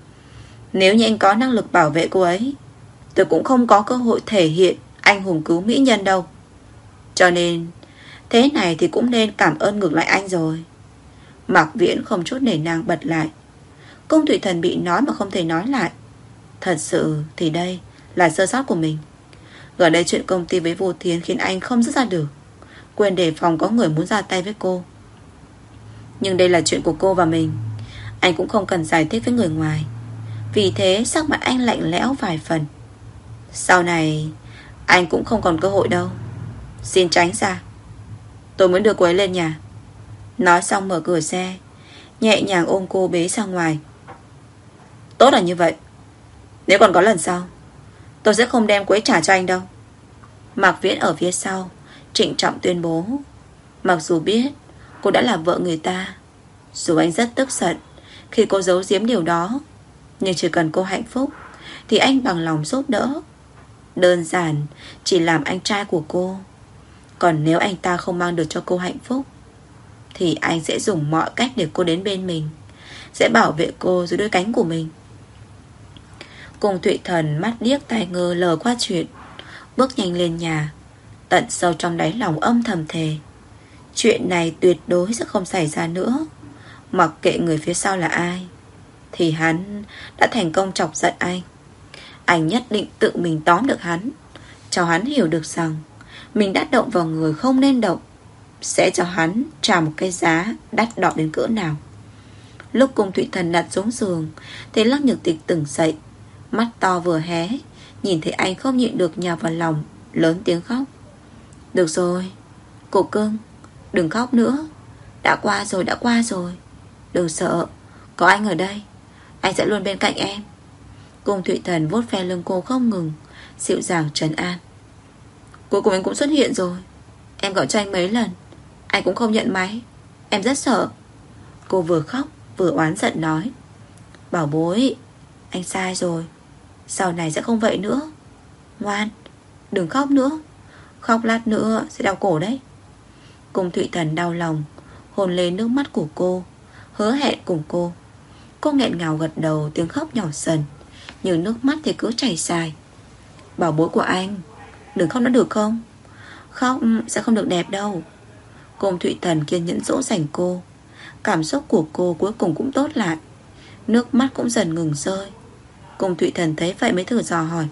Nếu như anh có năng lực bảo vệ cô ấy, tôi cũng không có cơ hội thể hiện anh hùng cứu mỹ nhân đâu. Cho nên thế này thì cũng nên cảm ơn ngược lại anh rồi. Mạc Viễn không chút nể nang bật lại. Cung Thụy Thần bị nói mà không thể nói lại. Thật sự thì đây là sơ sót của mình. Gần đây chuyện công ty với Vô Thiến khiến anh không dứt ra được, quên đề phòng có người muốn ra tay với cô. Nhưng đây là chuyện của cô và mình, anh cũng không cần giải thích với người ngoài. Vì thế sắc mặt anh lạnh lẽo vài phần. Sau này anh cũng không còn cơ hội đâu, xin tránh ra. Tôi muốn đưa cô ấy lên nhà. Nói xong mở cửa xe, nhẹ nhàng ôm cô bế ra ngoài. Tốt là như vậy. Nếu còn có lần sau, tôi sẽ không đem cô ấy trả cho anh đâu. Mạc Viễn ở phía sau trịnh trọng tuyên bố. Mặc dù biết cô đã là vợ người ta, dù anh rất tức giận khi cô giấu giếm điều đó, nhưng chỉ cần cô hạnh phúc thì anh bằng lòng giúp đỡ. Đơn giản chỉ làm anh trai của cô. Còn nếu anh ta không mang được cho cô hạnh phúc, thì anh sẽ dùng mọi cách để cô đến bên mình, sẽ bảo vệ cô dưới đôi cánh của mình. Cung Thụy Thần mắt điếc tai ngơ lờ qua chuyện, bước nhanh lên nhà, tận sâu trong đáy lòng âm thầm thề chuyện này tuyệt đối sẽ không xảy ra nữa. Mặc kệ người phía sau là ai, thì hắn đã thành công chọc giận anh. Anh nhất định tự mình tóm được hắn, cho hắn hiểu được rằng mình đã động vào người không nên động, sẽ cho hắn trả một cái giá đắt đỏ đến cỡ nào. Lúc Cung Thụy Thần đặt xuống giường thì Lăng Nhược Tịch tỉnh dậy, mắt to vừa hé, nhìn thấy anh không nhịn được nhào vào lòng, lớn tiếng khóc. Được rồi, cô cưng, đừng khóc nữa. Đã qua rồi, đã qua rồi. Đừng sợ, có anh ở đây, anh sẽ luôn bên cạnh em. Cung Thụy Thần vuốt ve lưng cô không ngừng, dịu dàng trấn an. Cuối cùng anh cũng xuất hiện rồi. Em gọi cho anh mấy lần, anh cũng không nhận máy. Em rất sợ. Cô vừa khóc vừa oán giận nói. Bảo bối, anh sai rồi, sau này sẽ không vậy nữa. Ngoan, đừng khóc nữa. Khóc lát nữa sẽ đau cổ đấy. Cung Thụy Thần đau lòng hôn lên nước mắt của cô, hứa hẹn cùng cô. Cô nghẹn ngào gật đầu, tiếng khóc nhỏ dần, nhưng nước mắt thì cứ chảy dài. Bảo bối của anh, đừng khóc nữa được không? Khóc sẽ không được đẹp đâu. Cung Thụy Thần kiên nhẫn dỗ dành cô. Cảm xúc của cô cuối cùng cũng tốt lại, nước mắt cũng dần ngừng rơi. Cung Thụy Thần thấy vậy mới thử dò hỏi.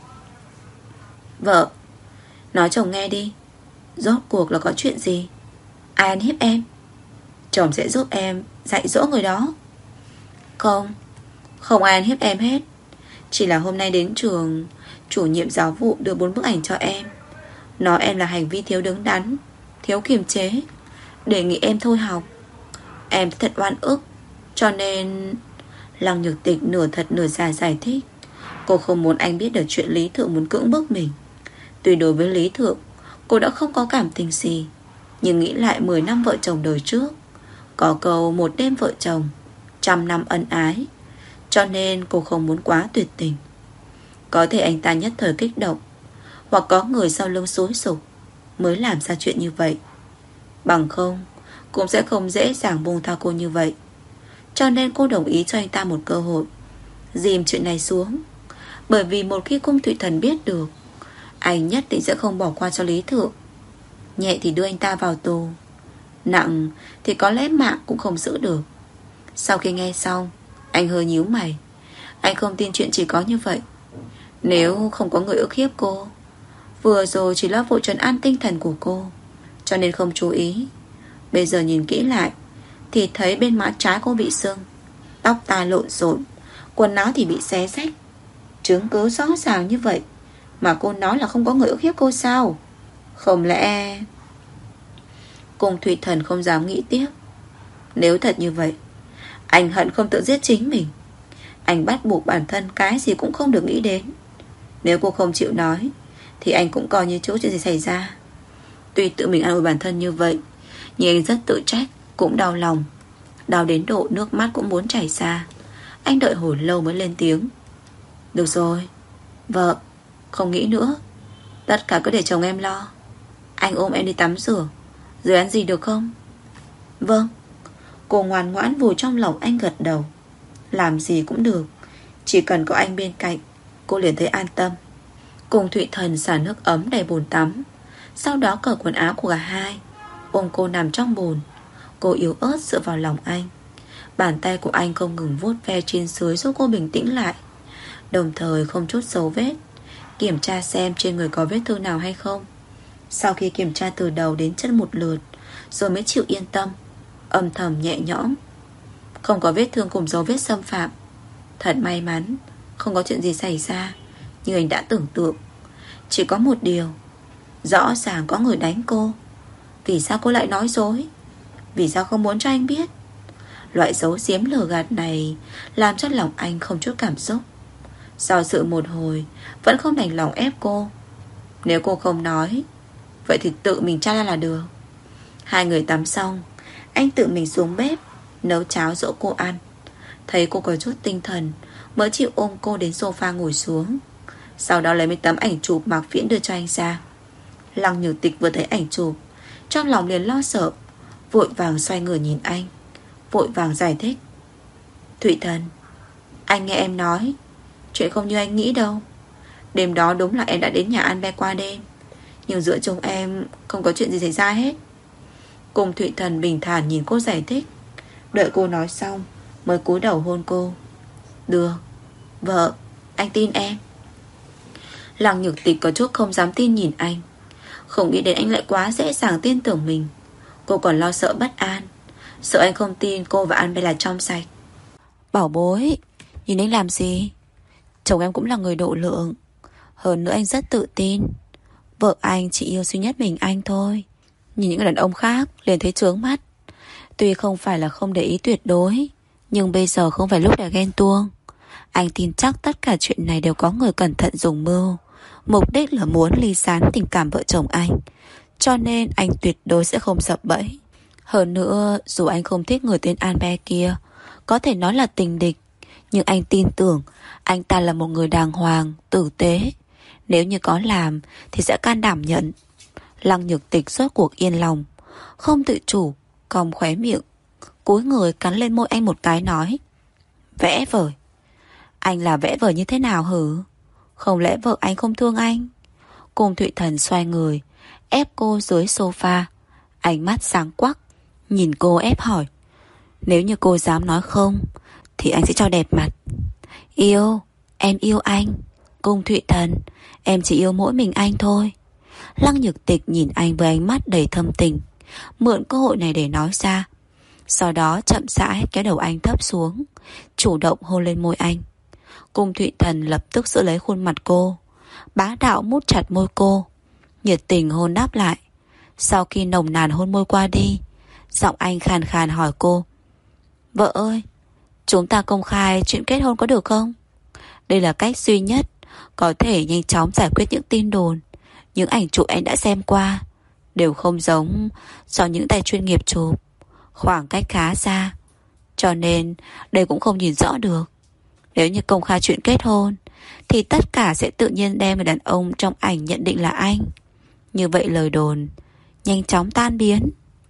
Vợ, nói chồng nghe đi, rốt cuộc là có chuyện gì? Ai ăn hiếp em? Chồng sẽ giúp em dạy dỗ người đó. Không, không ai ăn hiếp em hết. Chỉ là hôm nay đến trường, chủ nhiệm giáo vụ đưa bốn bức ảnh cho em, nói em là hành vi thiếu đứng đắn, thiếu kiềm chế, đề nghị em thôi học. Em thật oan ức, cho nên... Lăng Nhược Tịch nửa thật nửa giả giải thích. Cô không muốn anh biết được chuyện Lý Thượng muốn cưỡng bức mình. Tuy đối với Lý Thượng cô đã không có cảm tình gì, nhưng nghĩ lại mười năm vợ chồng đời trước, có câu một đêm vợ chồng, trăm năm ân ái, cho nên cô không muốn quá tuyệt tình. Có thể anh ta nhất thời kích động, hoặc có người sau lưng xúi giục mới làm ra chuyện như vậy. Bằng không cũng sẽ không dễ dàng buông tha cô như vậy. Cho nên cô đồng ý cho anh ta một cơ hội, dìm chuyện này xuống. Bởi vì một khi Cung Thụy Thần biết được Anh nhất định sẽ không bỏ qua cho Lý Thượng. Nhẹ thì đưa anh ta vào tù, nặng thì có lẽ mạng cũng không giữ được. Sau khi nghe xong, anh hơi nhíu mày. Anh không tin chuyện chỉ có như vậy. Nếu không có người ức hiếp cô, vừa rồi chỉ lo vụ trấn an tinh thần của cô, cho nên không chú ý. Bây giờ nhìn kỹ lại thì thấy bên má trái cô bị sưng, tóc tai lộn xộn, quần áo thì bị xé rách. Chứng cứ rõ ràng như vậy mà cô nói là không có người ức hiếp cô sao? Không lẽ... Cùng Thụy Thần không dám nghĩ tiếp. Nếu thật như vậy, anh hận không tự giết chính mình. Anh bắt buộc bản thân cái gì cũng không được nghĩ đến. Nếu cô không chịu nói thì anh cũng coi như chỗ chuyện gì xảy ra. Tuy tự mình an ủi bản thân như vậy, nhưng anh rất tự trách, cũng đau lòng. Đau đến độ nước mắt cũng muốn chảy ra. Anh đợi hồi lâu mới lên tiếng. Được rồi, vợ, không nghĩ nữa. Tất cả cứ để chồng em lo. Anh ôm em đi tắm rửa, rồi ăn gì được không? Vâng. Cô ngoan ngoãn vùi trong lòng anh gật đầu. Làm gì cũng được, chỉ cần có anh bên cạnh, cô liền thấy an tâm. Cùng Thụy Thần xả nước ấm đầy bồn tắm, sau đó cởi quần áo của cả hai, ôm cô nằm trong bồn. Cô yếu ớt dựa vào lòng anh. Bàn tay của anh không ngừng vuốt ve trên dưới giúp cô bình tĩnh lại, đồng thời không chút dấu vết, kiểm tra xem trên người có vết thương nào hay không. Sau khi kiểm tra từ đầu đến chân một lượt, rồi mới chịu yên tâm, âm thầm nhẹ nhõm. Không có vết thương cùng dấu vết xâm phạm. Thật may mắn, không có chuyện gì xảy ra như anh đã tưởng tượng. Chỉ có một điều, rõ ràng có người đánh cô. Vì sao cô lại nói dối? Vì sao không muốn cho anh biết? Loại giấu giếm lừa gạt này làm cho lòng anh không chút cảm xúc. Do dự một hồi, vẫn không đành lòng ép cô. Nếu cô không nói, vậy thì tự mình tra ra là được. Hai người tắm xong, anh tự mình xuống bếp nấu cháo dỗ cô ăn. Thấy cô có chút tinh thần, mới chịu ôm cô đến sofa ngồi xuống. Sau đó lấy mấy tấm ảnh chụp Mạc Viễn đưa cho anh ra. Lăng Nhược Tịch vừa thấy ảnh chụp, trong lòng liền lo sợ, vội vàng xoay người nhìn anh, vội vàng giải thích. Thụy Thần, anh nghe em nói, chuyện không như anh nghĩ đâu. Đêm đó đúng là em đã đến nhà An Be qua đêm, nhưng giữa chúng em không có chuyện gì xảy ra hết. Cùng Thụy Thần bình thản nhìn cô giải thích. Đợi cô nói xong mới cúi đầu hôn cô. Được, vợ, anh tin em. Lăng Nhược Tịch có chút không dám tin nhìn anh. Không nghĩ đến anh lại quá dễ dàng tin tưởng mình. Cô còn lo sợ bất an, sợ anh không tin cô và An Be là trong sạch. Bảo bối, nhìn anh làm gì? Chồng em cũng là người độ lượng. Hơn nữa anh rất tự tin. Vợ anh chỉ yêu duy nhất mình anh thôi. Nhìn những người đàn ông khác liền thấy chướng mắt. Tuy không phải là không để ý tuyệt đối, nhưng bây giờ không phải lúc để ghen tuông. Anh tin chắc tất cả chuyện này đều có người cẩn thận dùng mưu, mục đích là muốn ly gián tình cảm vợ chồng anh. Cho nên anh tuyệt đối sẽ không sập bẫy. Hơn nữa, dù anh không thích người tên An Be kia, có thể nói là tình địch, nhưng anh tin tưởng anh ta là một người đàng hoàng, tử tế. Nếu như có làm thì sẽ can đảm nhận. Lăng Nhược Tịch rốt cuộc yên lòng, không tự chủ cong khóe miệng, cúi người cắn lên môi anh một cái nói. Vẽ vời. Anh là vẽ vời như thế nào hử? Không lẽ vợ anh không thương anh? Cùng Thụy Thần xoay người ép cô dưới sofa, ánh mắt sáng quắc nhìn cô ép hỏi. Nếu như cô dám nói không thì anh sẽ cho đẹp mặt. Yêu, em yêu anh. Cung Thụy Thần, em chỉ yêu mỗi mình anh thôi. Lăng Nhược Tịch nhìn anh với ánh mắt đầy thâm tình, mượn cơ hội này để nói ra. Sau đó chậm rãi kéo đầu anh thấp xuống, chủ động hôn lên môi anh. Cung Thụy Thần lập tức giữ lấy khuôn mặt cô, bá đạo mút chặt môi cô, nhiệt tình hôn đáp lại. Sau khi nồng nàn hôn môi qua đi, giọng anh khàn khàn hỏi cô. Vợ ơi, chúng ta công khai chuyện kết hôn có được không? Đây là cách duy nhất có thể nhanh chóng giải quyết những tin đồn. Những ảnh chụp anh đã xem qua đều không giống do những tay chuyên nghiệp chụp, khoảng cách khá xa, cho nên đây cũng không nhìn rõ được. Nếu như công khai chuyện kết hôn thì tất cả sẽ tự nhiên đem người đàn ông trong ảnh nhận định là anh. Như vậy lời đồn nhanh chóng tan biến.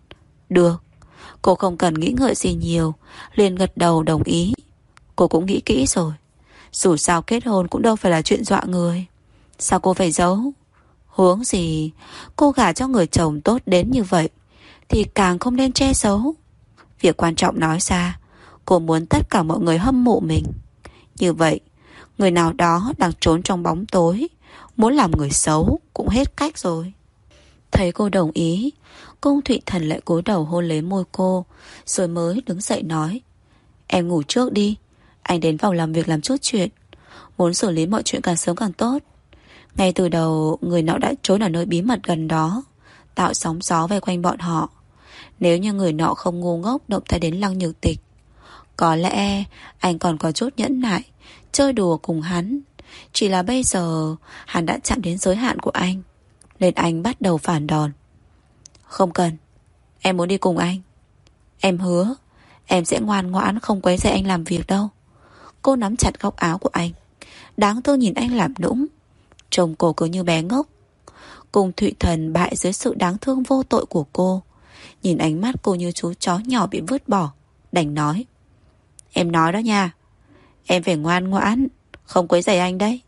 Được. Cô không cần nghĩ ngợi gì nhiều, liền gật đầu đồng ý. Cô cũng nghĩ kỹ rồi, dù sao kết hôn cũng đâu phải là chuyện dọa người. Sao cô phải giấu? Huống gì cô gả cho người chồng tốt đến như vậy thì càng không nên che giấu. Việc quan trọng nói ra, cô muốn tất cả mọi người hâm mộ mình. Như vậy, người nào đó đang trốn trong bóng tối, muốn làm người xấu cũng hết cách rồi. Thấy cô đồng ý, Cung Thụy Thần lại cúi đầu hôn lấy môi cô, rồi mới đứng dậy nói: Em ngủ trước đi, anh đến phòng làm việc làm chút chuyện. Muốn xử lý mọi chuyện càng sớm càng tốt. Ngay từ đầu, người nọ đã trốn ở nơi bí mật gần đó, tạo sóng gió vây quanh bọn họ. Nếu như người nọ không ngu ngốc động tay đến Lăng Nhược Tịch, có lẽ anh còn có chút nhẫn nại chơi đùa cùng hắn. Chỉ là bây giờ hắn đã chạm đến giới hạn của anh, nên anh bắt đầu phản đòn. Không cần, em muốn đi cùng anh. Em hứa em sẽ ngoan ngoãn không quấy rầy anh làm việc đâu. Cô nắm chặt góc áo của anh, đáng thương nhìn anh làm nũng. Trông cô cứ như bé ngốc. Cung Thụy Thần bại dưới sự đáng thương vô tội của cô, nhìn ánh mắt cô như chú chó nhỏ bị vứt bỏ, đành nói: Em nói đó nha, em phải ngoan ngoãn, không quấy rầy anh đấy.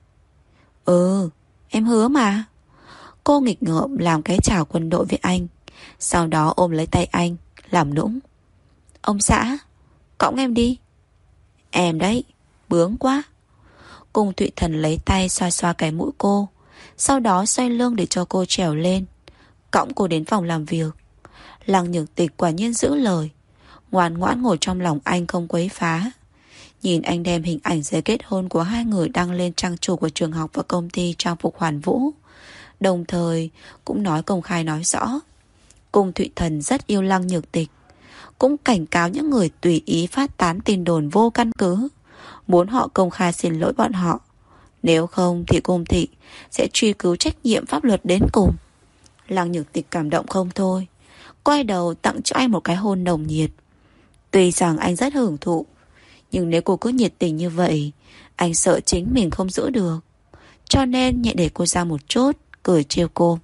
Ừ, em hứa mà. Cô nghịch ngợm làm cái chào quân đội với anh, sau đó ôm lấy tay anh, làm nũng: Ông xã, cõng em đi. Em đấy, bướng quá. Cung Thụy Thần lấy tay xoa xoa cái mũi cô, sau đó xoay lưng để cho cô trèo lên, cõng cô đến phòng làm việc. Lăng Nhược Tịch quả nhiên giữ lời, ngoan ngoãn ngồi trong lòng anh không quấy phá. Nhìn anh đem hình ảnh giấy kết hôn của hai người đăng lên trang chủ của trường học và công ty trang phục Hoàn Vũ, đồng thời cũng nói công khai nói rõ Cung Thụy Thần rất yêu Lăng Nhược Tịch, cũng cảnh cáo những người tùy ý phát tán tin đồn vô căn cứ, muốn họ công khai xin lỗi bọn họ. Nếu không thì Cung thị sẽ truy cứu trách nhiệm pháp luật đến cùng. Lăng Nhược Tịch cảm động không thôi, quay đầu tặng cho anh một cái hôn nồng nhiệt. Tuy rằng anh rất hưởng thụ, nhưng nếu cô cứ nhiệt tình như vậy, anh sợ chính mình không giữ được, cho nên nhẹ để cô ra một chút, cười trêu cô: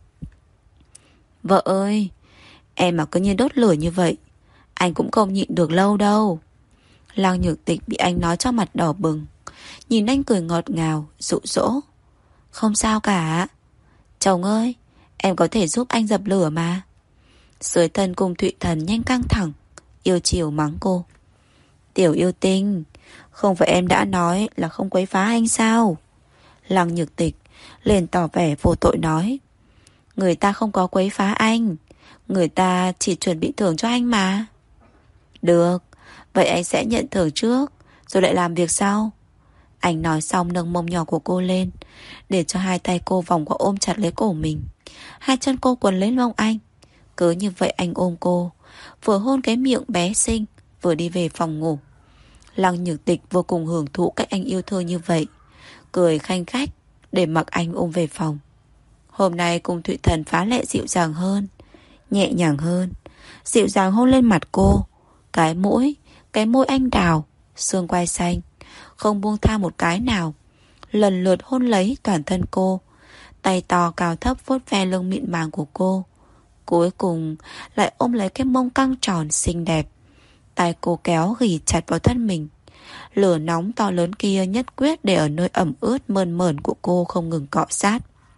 Vợ ơi, em mà cứ như đốt lửa như vậy, anh cũng không nhịn được lâu đâu. Lăng Nhược Tịch bị anh nói cho mặt đỏ bừng, nhìn anh cười ngọt ngào, dụ dỗ: Không sao cả. Chồng ơi, em có thể giúp anh dập lửa mà. Dưới thân Cung Thụy Thần nhanh căng thẳng, yêu chiều mắng cô: Tiểu yêu tinh, không phải em đã nói là không quấy phá anh sao? Lăng Nhược Tịch liền tỏ vẻ vô tội nói: Người ta không có quấy phá anh, người ta chỉ chuẩn bị thưởng cho anh mà. Được, vậy anh sẽ nhận thưởng trước, rồi lại làm việc sau. Anh nói xong nâng mông nhỏ của cô lên, để cho hai tay cô vòng qua ôm chặt lấy cổ mình. Hai chân cô quấn lấy mông anh. Cứ như vậy anh ôm cô, vừa hôn cái miệng bé xinh, vừa đi về phòng ngủ. Lăng Nhược Tịch vô cùng hưởng thụ cách anh yêu thương như vậy, cười khanh khách để mặc anh ôm về phòng. Hôm nay Cung Thụy Thần phá lệ dịu dàng hơn, nhẹ nhàng hơn, dịu dàng hôn lên mặt cô, cái mũi, cái môi anh đào, xương quai xanh, không buông tha một cái nào, lần lượt hôn lấy toàn thân cô, tay to cao thấp vuốt ve lưng mịn màng của cô. Cuối cùng lại ôm lấy cái mông căng tròn xinh đẹp, tay cô kéo ghì chặt vào thân mình. Lửa nóng to lớn kia nhất quyết để ở nơi ẩm ướt mơn mởn của cô không ngừng cọ sát.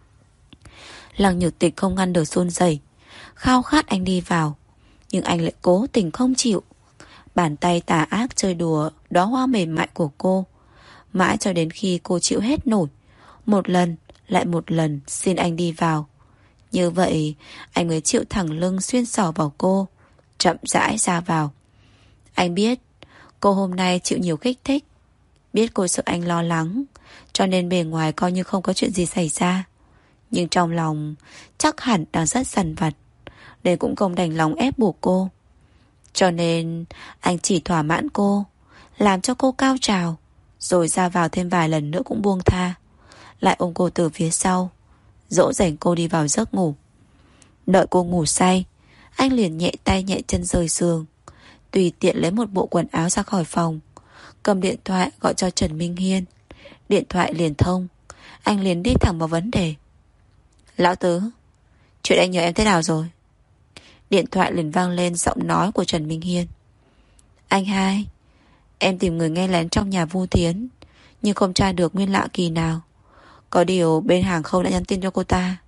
Lăng Nhược Tịch không ngăn được run rẩy, khao khát anh đi vào, nhưng anh lại cố tình không chịu. Bàn tay tà ác chơi đùa đóa hoa mềm mại của cô, mãi cho đến khi cô chịu hết nổi, một lần lại một lần xin anh đi vào. Như vậy anh mới chịu thẳng lưng xuyên xỏ vào cô, chậm rãi ra vào. Anh biết cô hôm nay chịu nhiều kích thích, biết cô sợ anh lo lắng, cho nên bề ngoài coi như không có chuyện gì xảy ra, nhưng trong lòng chắc hẳn đang rất dằn vặt, nên cũng không đành lòng ép buộc cô. Cho nên anh chỉ thỏa mãn cô, làm cho cô cao trào, rồi ra vào thêm vài lần nữa cũng buông tha, lại ôm cô từ phía sau, dỗ dành cô đi vào giấc ngủ. Đợi cô ngủ say, anh liền nhẹ tay nhẹ chân rời giường, tùy tiện lấy một bộ quần áo ra khỏi phòng, cầm điện thoại gọi cho Trần Minh Hiên. Điện thoại liền thông, anh liền đi thẳng vào vấn đề: Lão Tứ, chuyện anh nhờ em thế nào rồi? Điện thoại liền vang lên giọng nói của Trần Minh Hiên: Anh hai, em tìm người nghe lén trong nhà Vu Thiến, nhưng không tra được nguyên lạ kỳ nào. Có điều bên hàng không đã nhắn tin cho cô ta,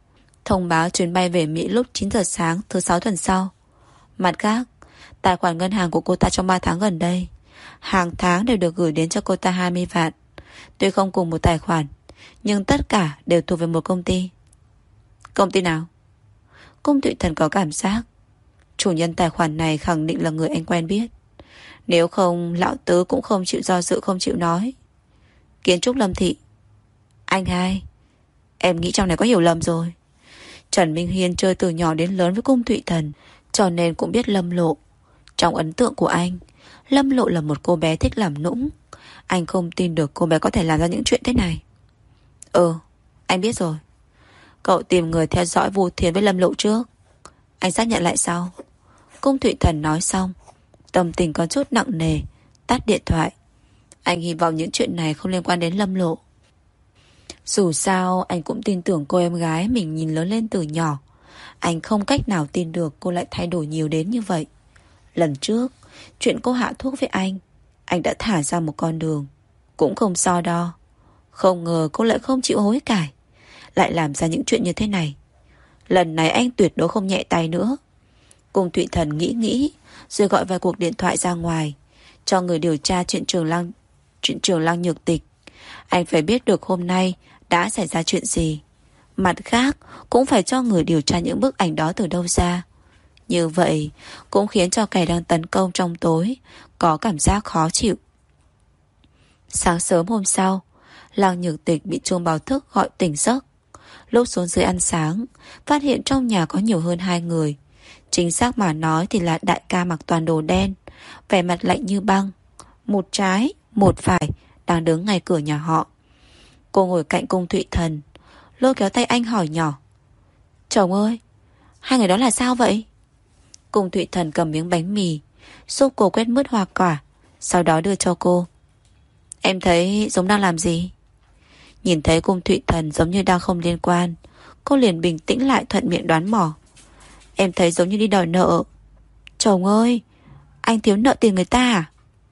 thông báo chuyến bay về Mỹ lúc chín giờ sáng thứ sáu tuần sau. Mặt khác, tài khoản ngân hàng của cô ta trong ba tháng gần đây, hàng tháng đều được gửi đến cho cô ta hai mươi vạn. Tuy không cùng một tài khoản, nhưng tất cả đều thuộc về một công ty. Công ty nào? Cung Thụy Thần có cảm giác chủ nhân tài khoản này khẳng định là người anh quen biết. Nếu không, lão tứ cũng không chịu do dự, không chịu nói. Kiến trúc Lâm Thị. Anh hai, em nghĩ trong này có hiểu lầm rồi. Trần Minh Hiên chơi từ nhỏ đến lớn với Cung Thụy Thần, cho nên cũng biết Lâm Lộ. Trong ấn tượng của anh, Lâm Lộ là một cô bé thích làm nũng. Anh không tin được cô bé có thể làm ra những chuyện thế này. Ừ, anh biết rồi. Cậu tìm người theo dõi Vu Thiến với Lâm Lộ trước. Anh xác nhận lại sau. Cung Thụy Thần nói xong, tâm tình có chút nặng nề, tắt điện thoại. Anh hy vọng những chuyện này không liên quan đến Lâm Lộ. Dù sao anh cũng tin tưởng cô em gái mình nhìn lớn lên từ nhỏ. Anh không cách nào tin được cô lại thay đổi nhiều đến như vậy. Lần trước, chuyện cô hạ thuốc với anh, anh đã thả ra một con đường, cũng không so đo. Không ngờ cô lại không chịu hối cải, lại làm ra những chuyện như thế này. Lần này anh tuyệt đối không nhẹ tay nữa. Cung Thụy Thần nghĩ nghĩ, rồi gọi vài cuộc điện thoại ra ngoài, cho người điều tra chuyện trường Lăng Chuyện trường Lăng Nhược Tịch. Anh phải biết được hôm nay đã xảy ra chuyện gì. Mặt khác, cũng phải cho người điều tra những bức ảnh đó từ đâu ra. Như vậy cũng khiến cho kẻ đang tấn công trong tối có cảm giác khó chịu. Sáng sớm hôm sau, Lăng Nhược Tịch bị chuông báo thức gọi tỉnh giấc. Lúc xuống dưới ăn sáng, phát hiện trong nhà có nhiều hơn hai người. Chính xác mà nói thì là đại ca mặc toàn đồ đen, vẻ mặt lạnh như băng. Một trái, một phải đang đứng ngay cửa nhà họ. Cô ngồi cạnh Cung Thụy Thần, lôi kéo tay anh hỏi nhỏ: Chồng ơi, hai người đó là sao vậy? Cung Thụy Thần cầm miếng bánh mì, giúp cô quét mứt hoa quả, sau đó đưa cho cô. Em thấy giống đang làm gì? Nhìn thấy Cung Thụy Thần giống như đang không liên quan, cô liền bình tĩnh lại, thuận miệng đoán mò. Em thấy giống như đi đòi nợ. Chồng ơi, anh thiếu nợ tiền người ta à?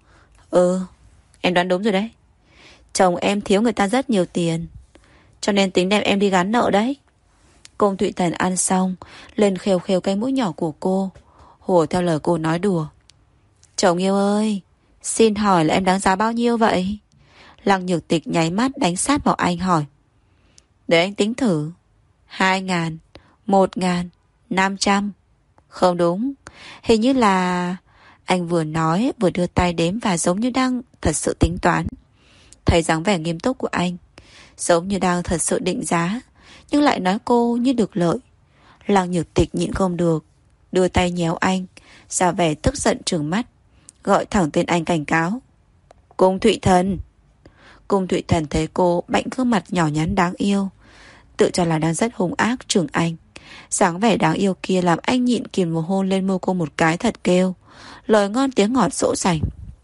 Ừ, em đoán đúng rồi đấy. Chồng em thiếu người ta rất nhiều tiền, cho nên tính đem em đi gán nợ đấy. Cung Thụy Thần ăn xong, lên khều khều cái mũi nhỏ của cô, hùa theo lời cô nói đùa. Chồng yêu ơi, xin hỏi là em đáng giá bao nhiêu vậy? Lăng Nhược Tịch nháy mắt đánh sát vào anh hỏi. Để anh tính thử. Hai ngàn, một ngàn, năm trăm. Không đúng, hình như là... Anh vừa nói vừa đưa tay đếm và giống như đang thật sự tính toán. Thấy dáng vẻ nghiêm túc của anh, giống như đang thật sự định giá, nhưng lại nói cô như được lợi. Lăng Nhược Tịch nhịn không được, đưa tay nhéo anh, ra vẻ tức giận trừng mắt, gọi thẳng tên anh cảnh cáo. Cung Thụy Thần. Cung Thụy Thần thấy cô bạnh gương mặt nhỏ nhắn đáng yêu, tự cho là đang rất hung ác trừng anh. Dáng vẻ đáng yêu kia làm anh nhịn kìm một hôn lên môi cô một cái thật kêu, lời ngon tiếng ngọt dỗ dành.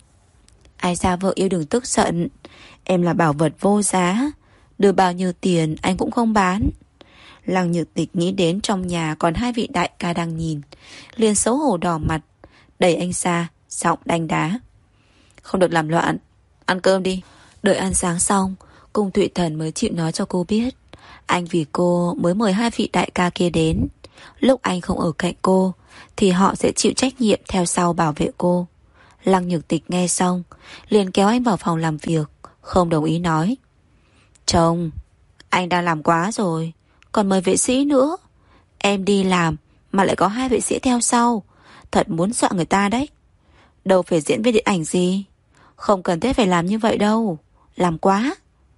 Ai ra vợ yêu đừng tức giận, em là bảo vật vô giá, đưa bao nhiêu tiền anh cũng không bán. Lăng Nhược Tịch nghĩ đến trong nhà còn hai vị đại ca đang nhìn, liền xấu hổ đỏ mặt, đẩy anh ra, giọng đanh đá. Không được làm loạn, ăn cơm đi. Đợi ăn sáng xong, Cung Thụy Thần mới chịu nói cho cô biết anh vì cô mới mời hai vị đại ca kia đến. Lúc anh không ở cạnh cô thì họ sẽ chịu trách nhiệm theo sau bảo vệ cô. Lăng Nhược Tịch nghe xong liền kéo anh vào phòng làm việc, không đồng ý nói. Chồng, anh đang làm quá rồi, còn mời vệ sĩ nữa. Em đi làm mà lại có hai vệ sĩ theo sau, thật muốn dọa người ta đấy. Đâu phải diễn viên điện ảnh gì, không cần thiết phải làm như vậy đâu, làm quá.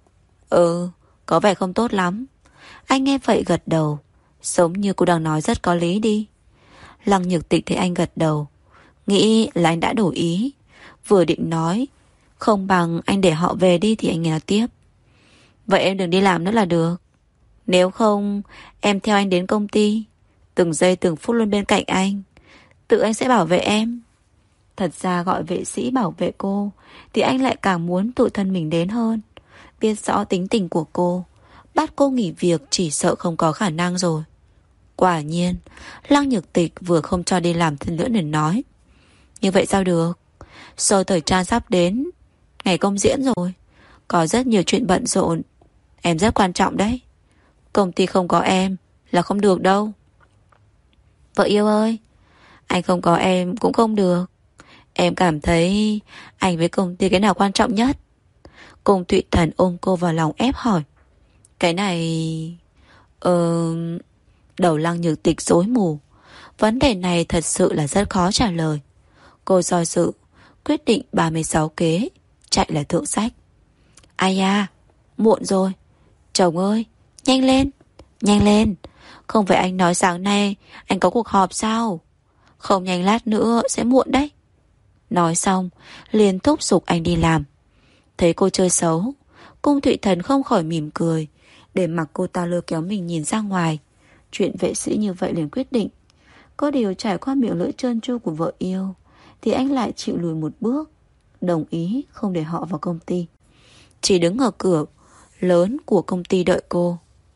Ừ, có vẻ không tốt lắm. Anh nghe vậy gật đầu, giống như cô đang nói rất có lý đi. Lăng Nhược Tịch thấy anh gật đầu, nghĩ là anh đã đổi ý, vừa định nói không bằng anh để họ về đi thì anh nghe tiếp. Vậy em đừng đi làm nữa là được. Nếu không em theo anh đến công ty, từng giây từng phút luôn bên cạnh anh, tự anh sẽ bảo vệ em. Thật ra gọi vệ sĩ bảo vệ cô thì anh lại càng muốn tự thân mình đến hơn. Biết rõ tính tình của cô, bắt cô nghỉ việc chỉ sợ không có khả năng rồi. Quả nhiên, Lăng Nhược Tịch vừa không cho đi làm thêm nữa nên nói. Như vậy sao được? Sau thời trang sắp đến, ngày công diễn rồi, có rất nhiều chuyện bận rộn. Em rất quan trọng đấy. Công ty không có em là không được đâu. Vợ yêu ơi, anh không có em cũng không được. Em cảm thấy anh với công ty cái nào quan trọng nhất? Cung Thụy Thần ôm cô vào lòng ép hỏi. Cái này... Ờ... Đầu Lăng Nhược Tịch rối mù. Vấn đề này thật sự là rất khó trả lời. Cô do dự, quyết định ba mươi sáu kế, chạy là thượng sách. Ai da, muộn rồi. Chồng ơi, nhanh lên, nhanh lên. Không phải anh nói sáng nay anh có cuộc họp sao? Không nhanh lát nữa sẽ muộn đấy. Nói xong, liền thúc giục anh đi làm. Thấy cô chơi xấu, Cung Thụy Thần không khỏi mỉm cười, để mặc cô ta lôi kéo mình nhìn ra ngoài. Chuyện vệ sĩ như vậy liền quyết định. Có điều trải qua miệng lưỡi trơn tru của vợ yêu, thì anh lại chịu lùi một bước, đồng ý không để họ vào công ty. Chỉ đứng ở cửa lớn của công ty đợi cô.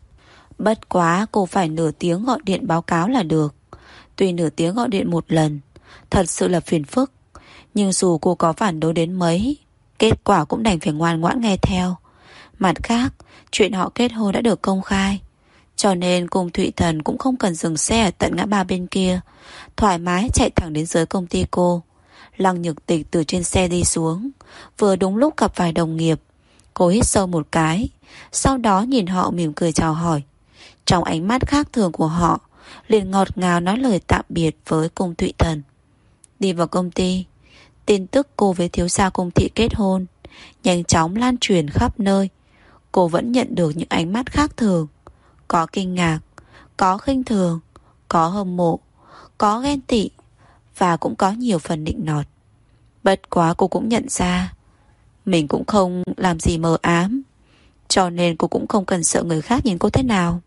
Bất quá cô phải nửa tiếng gọi điện báo cáo là được. Tuy nửa tiếng gọi điện một lần thật sự là phiền phức, nhưng dù cô có phản đối đến mấy, kết quả cũng đành phải ngoan ngoãn nghe theo. Mặt khác, chuyện họ kết hôn đã được công khai, cho nên Cung Thụy Thần cũng không cần dừng xe ở tận ngã ba bên kia, thoải mái chạy thẳng đến dưới công ty cô. Lăng Nhược Tịch từ trên xe đi xuống, vừa đúng lúc gặp vài đồng nghiệp. Cô hít sâu một cái, sau đó nhìn họ mỉm cười chào hỏi. Trong ánh mắt khác thường của họ, liền ngọt ngào nói lời tạm biệt với Cung Thụy Thần. Đi vào công ty, tin tức cô với thiếu gia Cung thị kết hôn nhanh chóng lan truyền khắp nơi. Cô vẫn nhận được những ánh mắt khác thường. Có kinh ngạc, có khinh thường, có hâm mộ, có ghen tị, và cũng có nhiều phần nịnh nọt. Bất quá cô cũng nhận ra mình cũng không làm gì mờ ám, cho nên cô cũng không cần sợ người khác nhìn cô thế nào.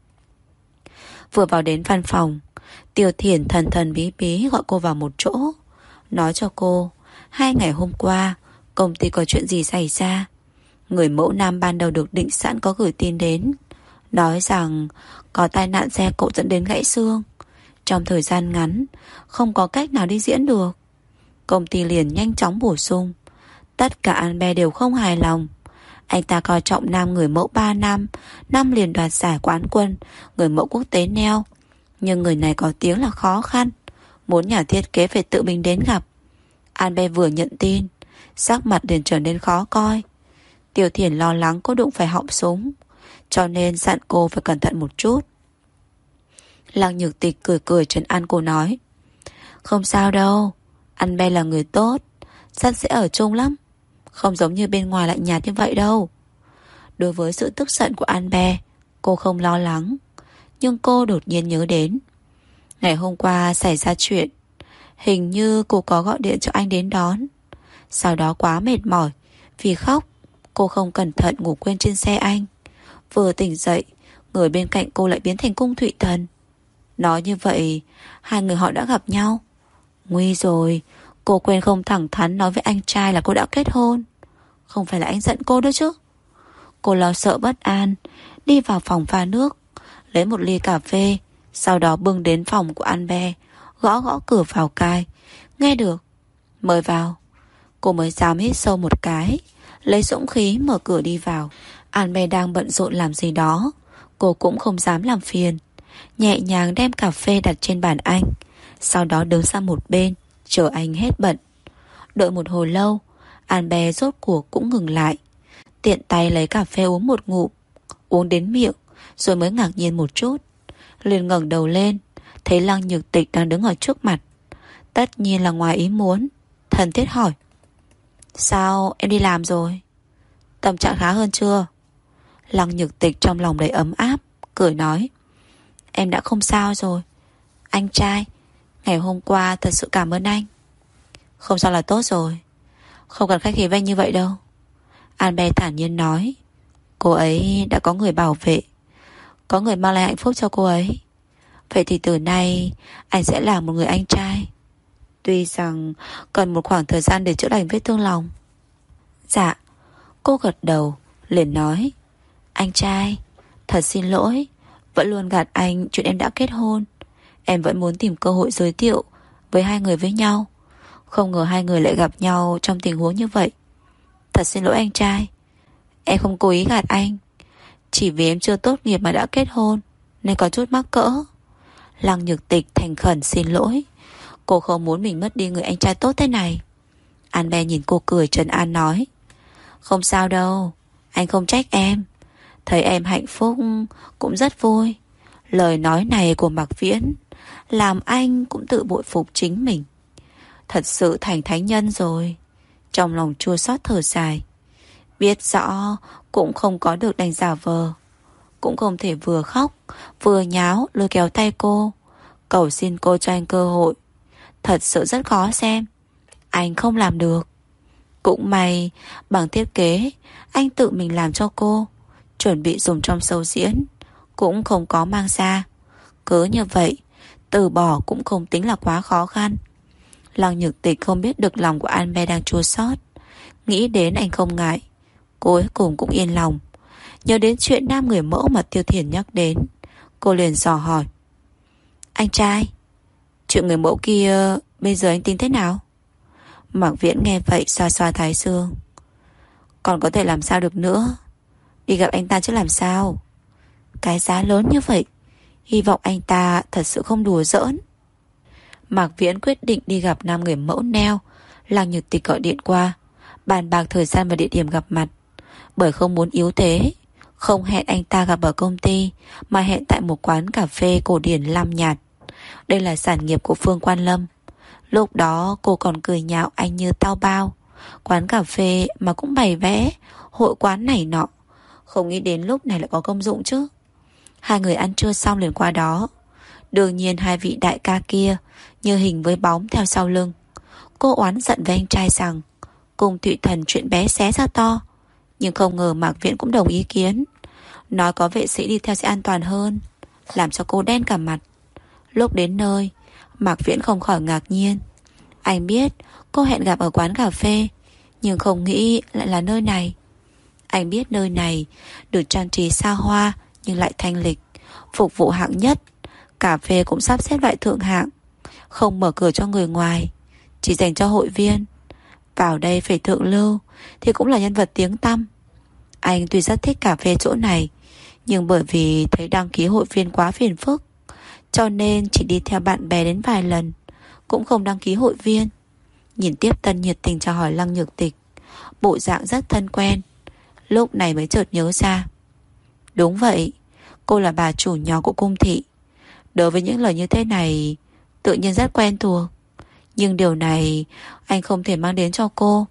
Vừa vào đến văn phòng, Tiêu Thiển thần thần bí bí gọi cô vào một chỗ, nói cho cô hai ngày hôm qua công ty có chuyện gì xảy ra. Người mẫu nam ban đầu được định sẵn có gửi tin đến, nói rằng có tai nạn xe cộ dẫn đến gãy xương. Trong thời gian ngắn không có cách nào đi diễn được. Công ty liền nhanh chóng bổ sung. Tất cả anh bè đều không hài lòng. Anh ta coi trọng nam người mẫu ba năm, năm liền đoạt giải quán quân người mẫu quốc tế neo. Nhưng người này có tiếng là khó khăn, muốn nhà thiết kế phải tự mình đến gặp. An Bê vừa nhận tin, sắc mặt liền trở nên khó coi. Tiêu Thiển lo lắng cô đụng phải họng súng, cho nên dặn cô phải cẩn thận một chút. Lăng Nhược Tịch cười cười trấn an cô nói, không sao đâu, An Bê là người tốt, rất sẽ ở chung lắm, không giống như bên ngoài lạnh nhạt như vậy đâu. Đối với sự tức giận của An Bê, cô không lo lắng. Nhưng cô đột nhiên nhớ đến ngày hôm qua xảy ra chuyện. Hình như cô có gọi điện cho anh đến đón. Sau đó quá mệt mỏi vì khóc, cô không cẩn thận ngủ quên trên xe anh. Vừa tỉnh dậy, người bên cạnh cô lại biến thành Cung Thụy Thần. Nói như vậy, hai người họ đã gặp nhau. Nguy rồi, cô quên không thẳng thắn nói với anh trai là cô đã kết hôn. Không phải là anh giận cô đó chứ. Cô lo sợ bất an, đi vào phòng pha nước, lấy một ly cà phê, sau đó bưng đến phòng của An Bê, gõ gõ cửa vào cai. Nghe được, mời vào. Cô mới dám hít sâu một cái, lấy dũng khí mở cửa đi vào. An Bê đang bận rộn làm gì đó, cô cũng không dám làm phiền, nhẹ nhàng đem cà phê đặt trên bàn anh, sau đó đứng sang một bên chờ anh hết bận. Đợi một hồi lâu, An Bê rốt cuộc cũng ngừng lại, tiện tay lấy cà phê uống một ngụm, uống đến miệng rồi mới ngạc nhiên một chút, liền ngẩng đầu lên, thấy Lăng Nhược Tịch đang đứng ở trước mặt. Tất nhiên là ngoài ý muốn, thân thiết hỏi, sao em đi làm rồi? Tâm trạng khá hơn chưa? Lăng Nhược Tịch trong lòng đầy ấm áp, cười nói, em đã không sao rồi. Anh trai, ngày hôm qua thật sự cảm ơn anh. Không sao là tốt rồi, không cần khách khí với anh như vậy đâu. An Bê thản nhiên nói, cô ấy đã có người bảo vệ, có người mang lại hạnh phúc cho cô ấy. Vậy thì từ nay anh sẽ là một người anh trai, tuy rằng cần một khoảng thời gian để chữa lành vết thương lòng. Dạ. Cô gật đầu, liền nói, anh trai, thật xin lỗi, vẫn luôn gạt anh chuyện em đã kết hôn. Em vẫn muốn tìm cơ hội giới thiệu với hai người với nhau, không ngờ hai người lại gặp nhau trong tình huống như vậy. Thật xin lỗi anh trai, em không cố ý gạt anh, chỉ vì em chưa tốt nghiệp mà đã kết hôn. nên có chút mắc cỡ. Lăng Nhược Tịch thành khẩn xin lỗi. Cô không muốn mình mất đi người anh trai tốt thế này. An Be nhìn cô cười trấn an nói: Không sao đâu, anh không trách em. Thấy em hạnh phúc cũng rất vui. Lời nói này của Mạc Viễn làm anh cũng tự bội phục chính mình. Thật sự thành thánh nhân rồi. Trong lòng chua xót thở dài. Biết rõ cũng không có được đành giả vờ, cũng không thể vừa khóc vừa nháo lôi kéo tay cô, cầu xin cô cho anh cơ hội. Thật sự rất khó xem. Anh không làm được. Cũng may bằng thiết kế anh tự mình làm cho cô, chuẩn bị dùng trong show diễn, cũng không có mang ra. Cứ như vậy từ bỏ cũng không tính là quá khó khăn. Lăng Nhược Tịch không biết được lòng của An Be đang chua xót. Nghĩ đến anh không ngại, cuối cùng cũng yên lòng. Nhớ đến chuyện nam người mẫu mà Tiêu Thiền nhắc đến, cô liền dò hỏi: Anh trai, chuyện người mẫu kia bây giờ anh tính thế nào? Mạc Viễn nghe vậy xoa xoa thái dương: Còn có thể làm sao được nữa. Đi gặp anh ta chứ làm sao. Cái giá lớn như vậy, hy vọng anh ta thật sự không đùa giỡn. Mạc Viễn quyết định đi gặp nam người mẫu neo. Lăng Nhược Tịch gọi điện qua, bàn bạc thời gian và địa điểm gặp mặt. Bởi không muốn yếu thế, không hẹn anh ta gặp ở công ty, mà hẹn tại một quán cà phê cổ điển Lam Nhạt. Đây là sản nghiệp của Phương Quan Lâm. Lúc đó cô còn cười nhạo anh như tao bao. Quán cà phê mà cũng bày vẽ hội quán này nọ, không nghĩ đến lúc này lại có công dụng chứ. Hai người ăn trưa xong liền qua đó. Đương nhiên hai vị đại ca kia như hình với bóng theo sau lưng. Cô oán giận với anh trai rằng cùng Thụy Thần chuyện bé xé ra to, nhưng không ngờ Mạc Viễn cũng đồng ý kiến, nói có vệ sĩ đi theo sẽ an toàn hơn, làm cho cô đen cả mặt. Lúc đến nơi, Mạc Viễn không khỏi ngạc nhiên. Anh biết cô hẹn gặp ở quán cà phê, nhưng không nghĩ lại là nơi này. Anh biết nơi này được trang trí xa hoa nhưng lại thanh lịch, phục vụ hạng nhất. Cà phê cũng sắp xếp loại thượng hạng, không mở cửa cho người ngoài, chỉ dành cho hội viên. Vào đây phải thượng lưu thì cũng là nhân vật tiếng tăm. Anh tuy rất thích cà phê chỗ này, nhưng bởi vì thấy đăng ký hội viên quá phiền phức, cho nên chỉ đi theo bạn bè đến vài lần, cũng không đăng ký hội viên. Nhìn Tiếp Tân nhiệt tình chào hỏi Lăng Nhược Tịch, bộ dạng rất thân quen. Lúc này mới chợt nhớ ra, đúng vậy, cô là bà chủ nhỏ của cung thị. Đối với những lời như thế này, tự nhiên rất quen thuộc. Nhưng điều này anh không thể mang đến cho cô.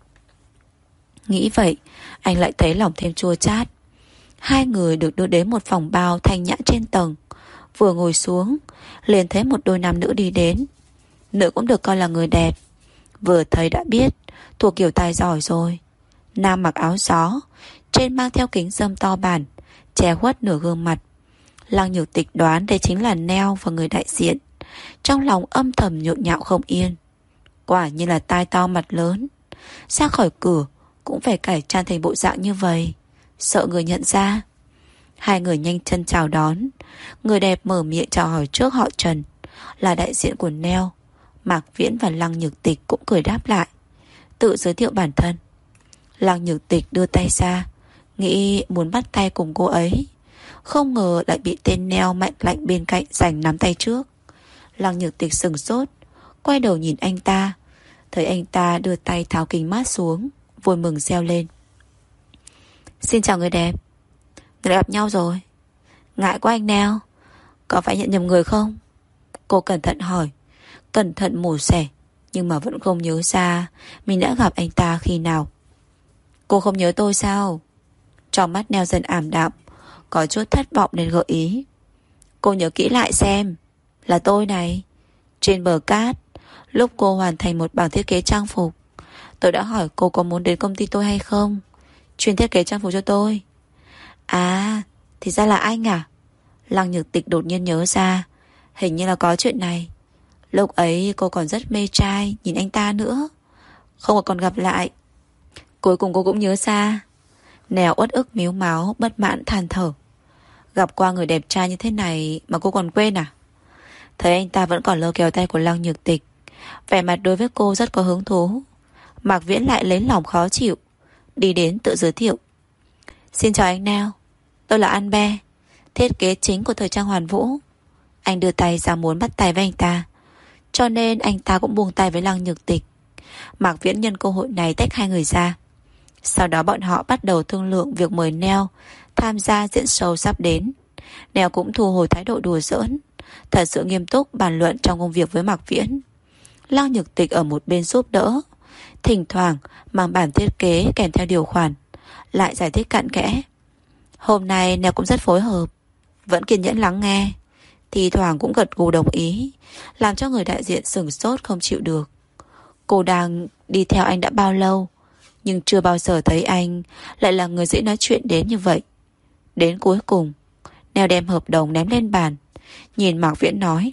Nghĩ vậy, anh lại thấy lòng thêm chua chát. Hai người được đưa đến một phòng bao thanh nhã trên tầng. Vừa ngồi xuống, liền thấy một đôi nam nữ đi đến. Nữ cũng được coi là người đẹp, vừa thấy đã biết thuộc kiểu tài giỏi rồi. Nam mặc áo gió, trên mang theo kính râm to bản, che khuất nửa gương mặt. Lăng Nhược Tịch đoán đây chính là Neo và người đại diện. Trong lòng âm thầm nhộn nhạo không yên. Quả như là tai to mặt lớn, ra khỏi cửa cũng phải cải trang thành bộ dạng như vậy, sợ người nhận ra. Hai người nhanh chân chào đón. Người đẹp mở miệng chào hỏi trước họ Trần, là đại diện của Neo. Mạc Viễn và Lăng Nhược Tịch cũng cười đáp lại, tự giới thiệu bản thân. Lăng Nhược Tịch đưa tay ra, nghĩ muốn bắt tay cùng cô ấy, không ngờ lại bị tên Neo mạnh lạnh bên cạnh giành nắm tay trước. Lăng Nhược Tịch sừng sốt, quay đầu nhìn anh ta, thấy anh ta đưa tay tháo kính mát xuống, vui mừng reo lên: Xin chào người đẹp, người gặp nhau rồi. Ngại quá anh Neo, có phải nhận nhầm người không? Cô cẩn thận hỏi, cẩn thận mổ xẻ, nhưng mà vẫn không nhớ ra mình đã gặp anh ta khi nào. Cô không nhớ tôi sao? Trong mắt Neo dần ảm đạm, có chút thất vọng nên gợi ý: Cô nhớ kỹ lại xem, là tôi này. Trên bờ cát, lúc cô hoàn thành một bảng thiết kế trang phục, tôi đã hỏi cô có muốn đến công ty tôi hay không, chuyên thiết kế trang phục cho tôi. À, thì ra là anh à? Lăng Nhược Tịch đột nhiên nhớ ra, hình như là có chuyện này. Lúc ấy cô còn rất mê trai nhìn anh ta nữa, không còn gặp lại. Cuối cùng cô cũng nhớ ra. Nèo uất ức miếu máu, bất mãn than thở: Gặp qua người đẹp trai như thế này mà cô còn quên à? Thấy anh ta vẫn còn lơ kéo tay của Lăng Nhược Tịch, vẻ mặt đối với cô rất có hứng thú. Mạc Viễn lại lấy lòng khó chịu, đi đến tự giới thiệu: Xin chào anh Neo, tôi là An Be, thiết kế chính của thời trang Hoàn Vũ. Anh đưa tay ra muốn bắt tay với anh ta, cho nên anh ta cũng buông tay với Lăng Nhược Tịch. Mạc Viễn nhân cơ hội này tách hai người ra. Sau đó bọn họ bắt đầu thương lượng việc mời Neo tham gia diễn show sắp đến. Neo cũng thu hồi thái độ đùa giỡn, thật sự nghiêm túc bàn luận trong công việc với Mạc Viễn. Lăng Nhược Tịch ở một bên giúp đỡ, thỉnh thoảng mang bản thiết kế kèm theo điều khoản, lại giải thích cặn kẽ. Hôm nay Neo cũng rất phối hợp, vẫn kiên nhẫn lắng nghe, thì thoảng cũng gật gù đồng ý, làm cho người đại diện sửng sốt không chịu được. Cô đang đi theo anh đã bao lâu, nhưng chưa bao giờ thấy anh lại là người dễ nói chuyện đến như vậy. Đến cuối cùng, Neo đem hợp đồng ném lên bàn, nhìn Mạc Viễn nói: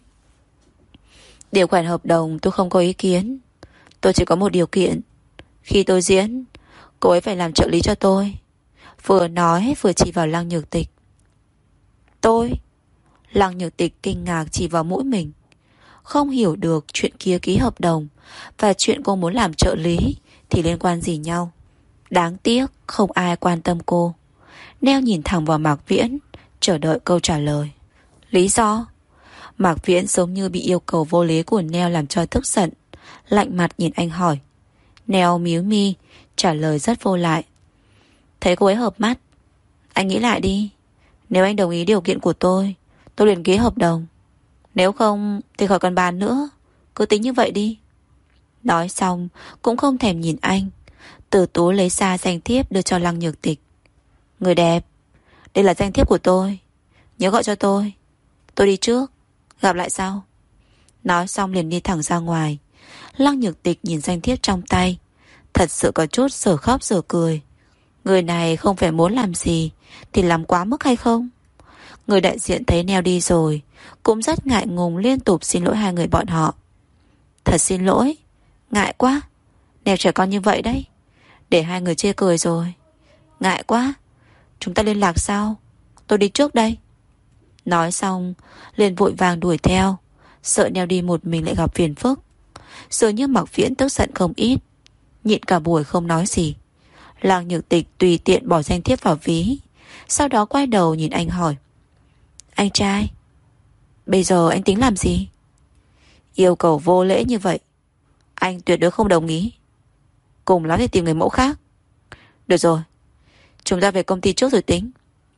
điều khoản hợp đồng tôi không có ý kiến. Tôi chỉ có một điều kiện. Khi tôi diễn, cô ấy phải làm trợ lý cho tôi. Vừa nói vừa chỉ vào Lăng Nhược Tịch. Tôi? Lăng Nhược Tịch kinh ngạc chỉ vào mũi mình, không hiểu được chuyện kia ký hợp đồng và chuyện cô muốn làm trợ lý thì liên quan gì nhau. Đáng tiếc không ai quan tâm cô. Neo nhìn thẳng vào Mạc Viễn, chờ đợi câu trả lời. Lý do? Mạc Viễn giống như bị yêu cầu vô lý của Neo làm cho tức giận, lạnh mặt nhìn anh hỏi. Neo míu mi, trả lời rất vô lại. Thấy cô ấy hợp mắt. Anh nghĩ lại đi. Nếu anh đồng ý điều kiện của tôi, tôi liền ký hợp đồng. Nếu không thì khỏi cần bàn nữa. Cứ tính như vậy đi. Nói xong cũng không thèm nhìn anh, từ túi lấy ra danh thiếp đưa cho Lăng Nhược Tịch. Người đẹp, đây là danh thiếp của tôi, nhớ gọi cho tôi. Tôi đi trước, gặp lại sau. Nói xong liền đi thẳng ra ngoài. Lăng Nhược Tịch nhìn danh thiếp trong tay, thật sự có chút sở khóc sở cười. Người này không phải muốn làm gì thì làm quá mức hay không? Người đại diện thấy Neo đi rồi cũng rất ngại ngùng, liên tục xin lỗi hai người bọn họ. Thật xin lỗi, ngại quá. Neo trẻ con như vậy đấy, để hai người chê cười rồi. Ngại quá, chúng ta liên lạc sau. Tôi đi trước đây. Nói xong liền vội vàng đuổi theo, sợ Neo đi một mình lại gặp phiền phức. Dường như Mạc Viễn tức giận không ít, nhịn cả buổi không nói gì. Lăng Nhược Tịch tùy tiện bỏ danh thiếp vào ví, sau đó quay đầu nhìn anh hỏi: Anh trai, bây giờ anh tính làm gì? Yêu cầu vô lễ như vậy, anh tuyệt đối không đồng ý. Cùng lắm thì tìm người mẫu khác. Được rồi, chúng ta về công ty trước rồi tính.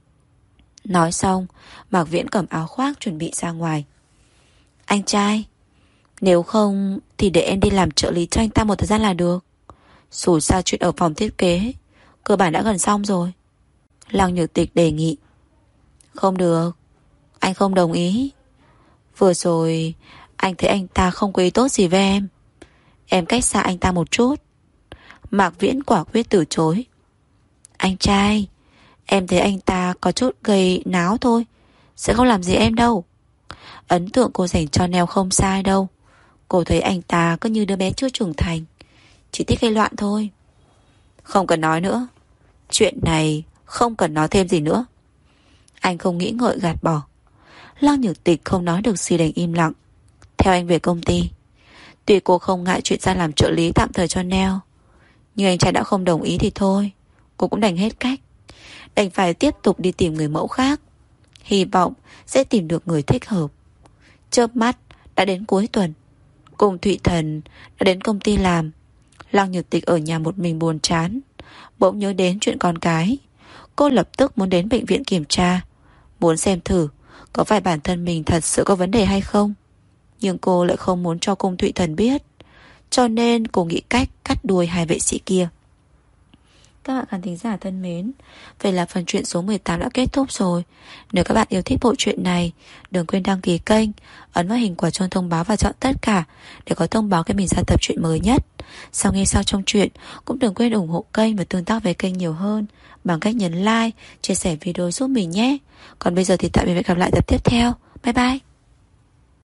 Nói xong, Mạc Viễn cầm áo khoác chuẩn bị ra ngoài. Anh trai, nếu không thì để em đi làm trợ lý cho anh ta một thời gian là được. Dù sao chuyện ở phòng thiết kế cơ bản đã gần xong rồi. Lăng Nhược Tịch đề nghị. Không được, anh không đồng ý. Vừa rồi anh thấy anh ta không có ý tốt gì với em. Em cách xa anh ta một chút. Mạc Viễn quả quyết từ chối. Anh trai, em thấy anh ta có chút gây náo thôi, sẽ không làm gì em đâu. Ấn tượng cô dành cho Neo không sai đâu. Cô thấy anh ta cứ như đứa bé chưa trưởng thành, chỉ thích gây loạn thôi. Không cần nói nữa, chuyện này không cần nói thêm gì nữa. Anh không nghĩ ngợi gạt bỏ. Lăng Nhược Tịch không nói được gì đành im lặng, theo anh về công ty. Tuy cô không ngại chuyện ra làm trợ lý tạm thời cho Neo, nhưng anh trai đã không đồng ý thì thôi, cô cũng đành hết cách, đành phải tiếp tục đi tìm người mẫu khác, hy vọng sẽ tìm được người thích hợp. Chớp mắt đã đến cuối tuần. Cùng Thụy Thần đã đến công ty làm. Lăng Nhược Tịch ở nhà một mình buồn chán, bỗng nhớ đến chuyện con cái. Cô lập tức muốn đến bệnh viện kiểm tra, muốn xem thử có phải bản thân mình thật sự có vấn đề hay không. Nhưng cô lại không muốn cho Cung Thụy Thần biết, cho nên cô nghĩ cách cắt đuôi hai vệ sĩ kia. Các bạn khán thính giả thân mến, vậy là phần truyện số mười tám đã kết thúc rồi. Nếu các bạn yêu thích bộ truyện này, đừng quên đăng ký kênh, ấn vào hình quả chuông thông báo và chọn tất cả để có thông báo khi mình ra tập truyện mới nhất. Sau nghe sau trong truyện, cũng đừng quên ủng hộ kênh và tương tác với kênh nhiều hơn bằng cách nhấn like, chia sẻ video giúp mình nhé. Còn bây giờ thì tạm biệt và hẹn gặp lại tập tiếp theo. Bye bye.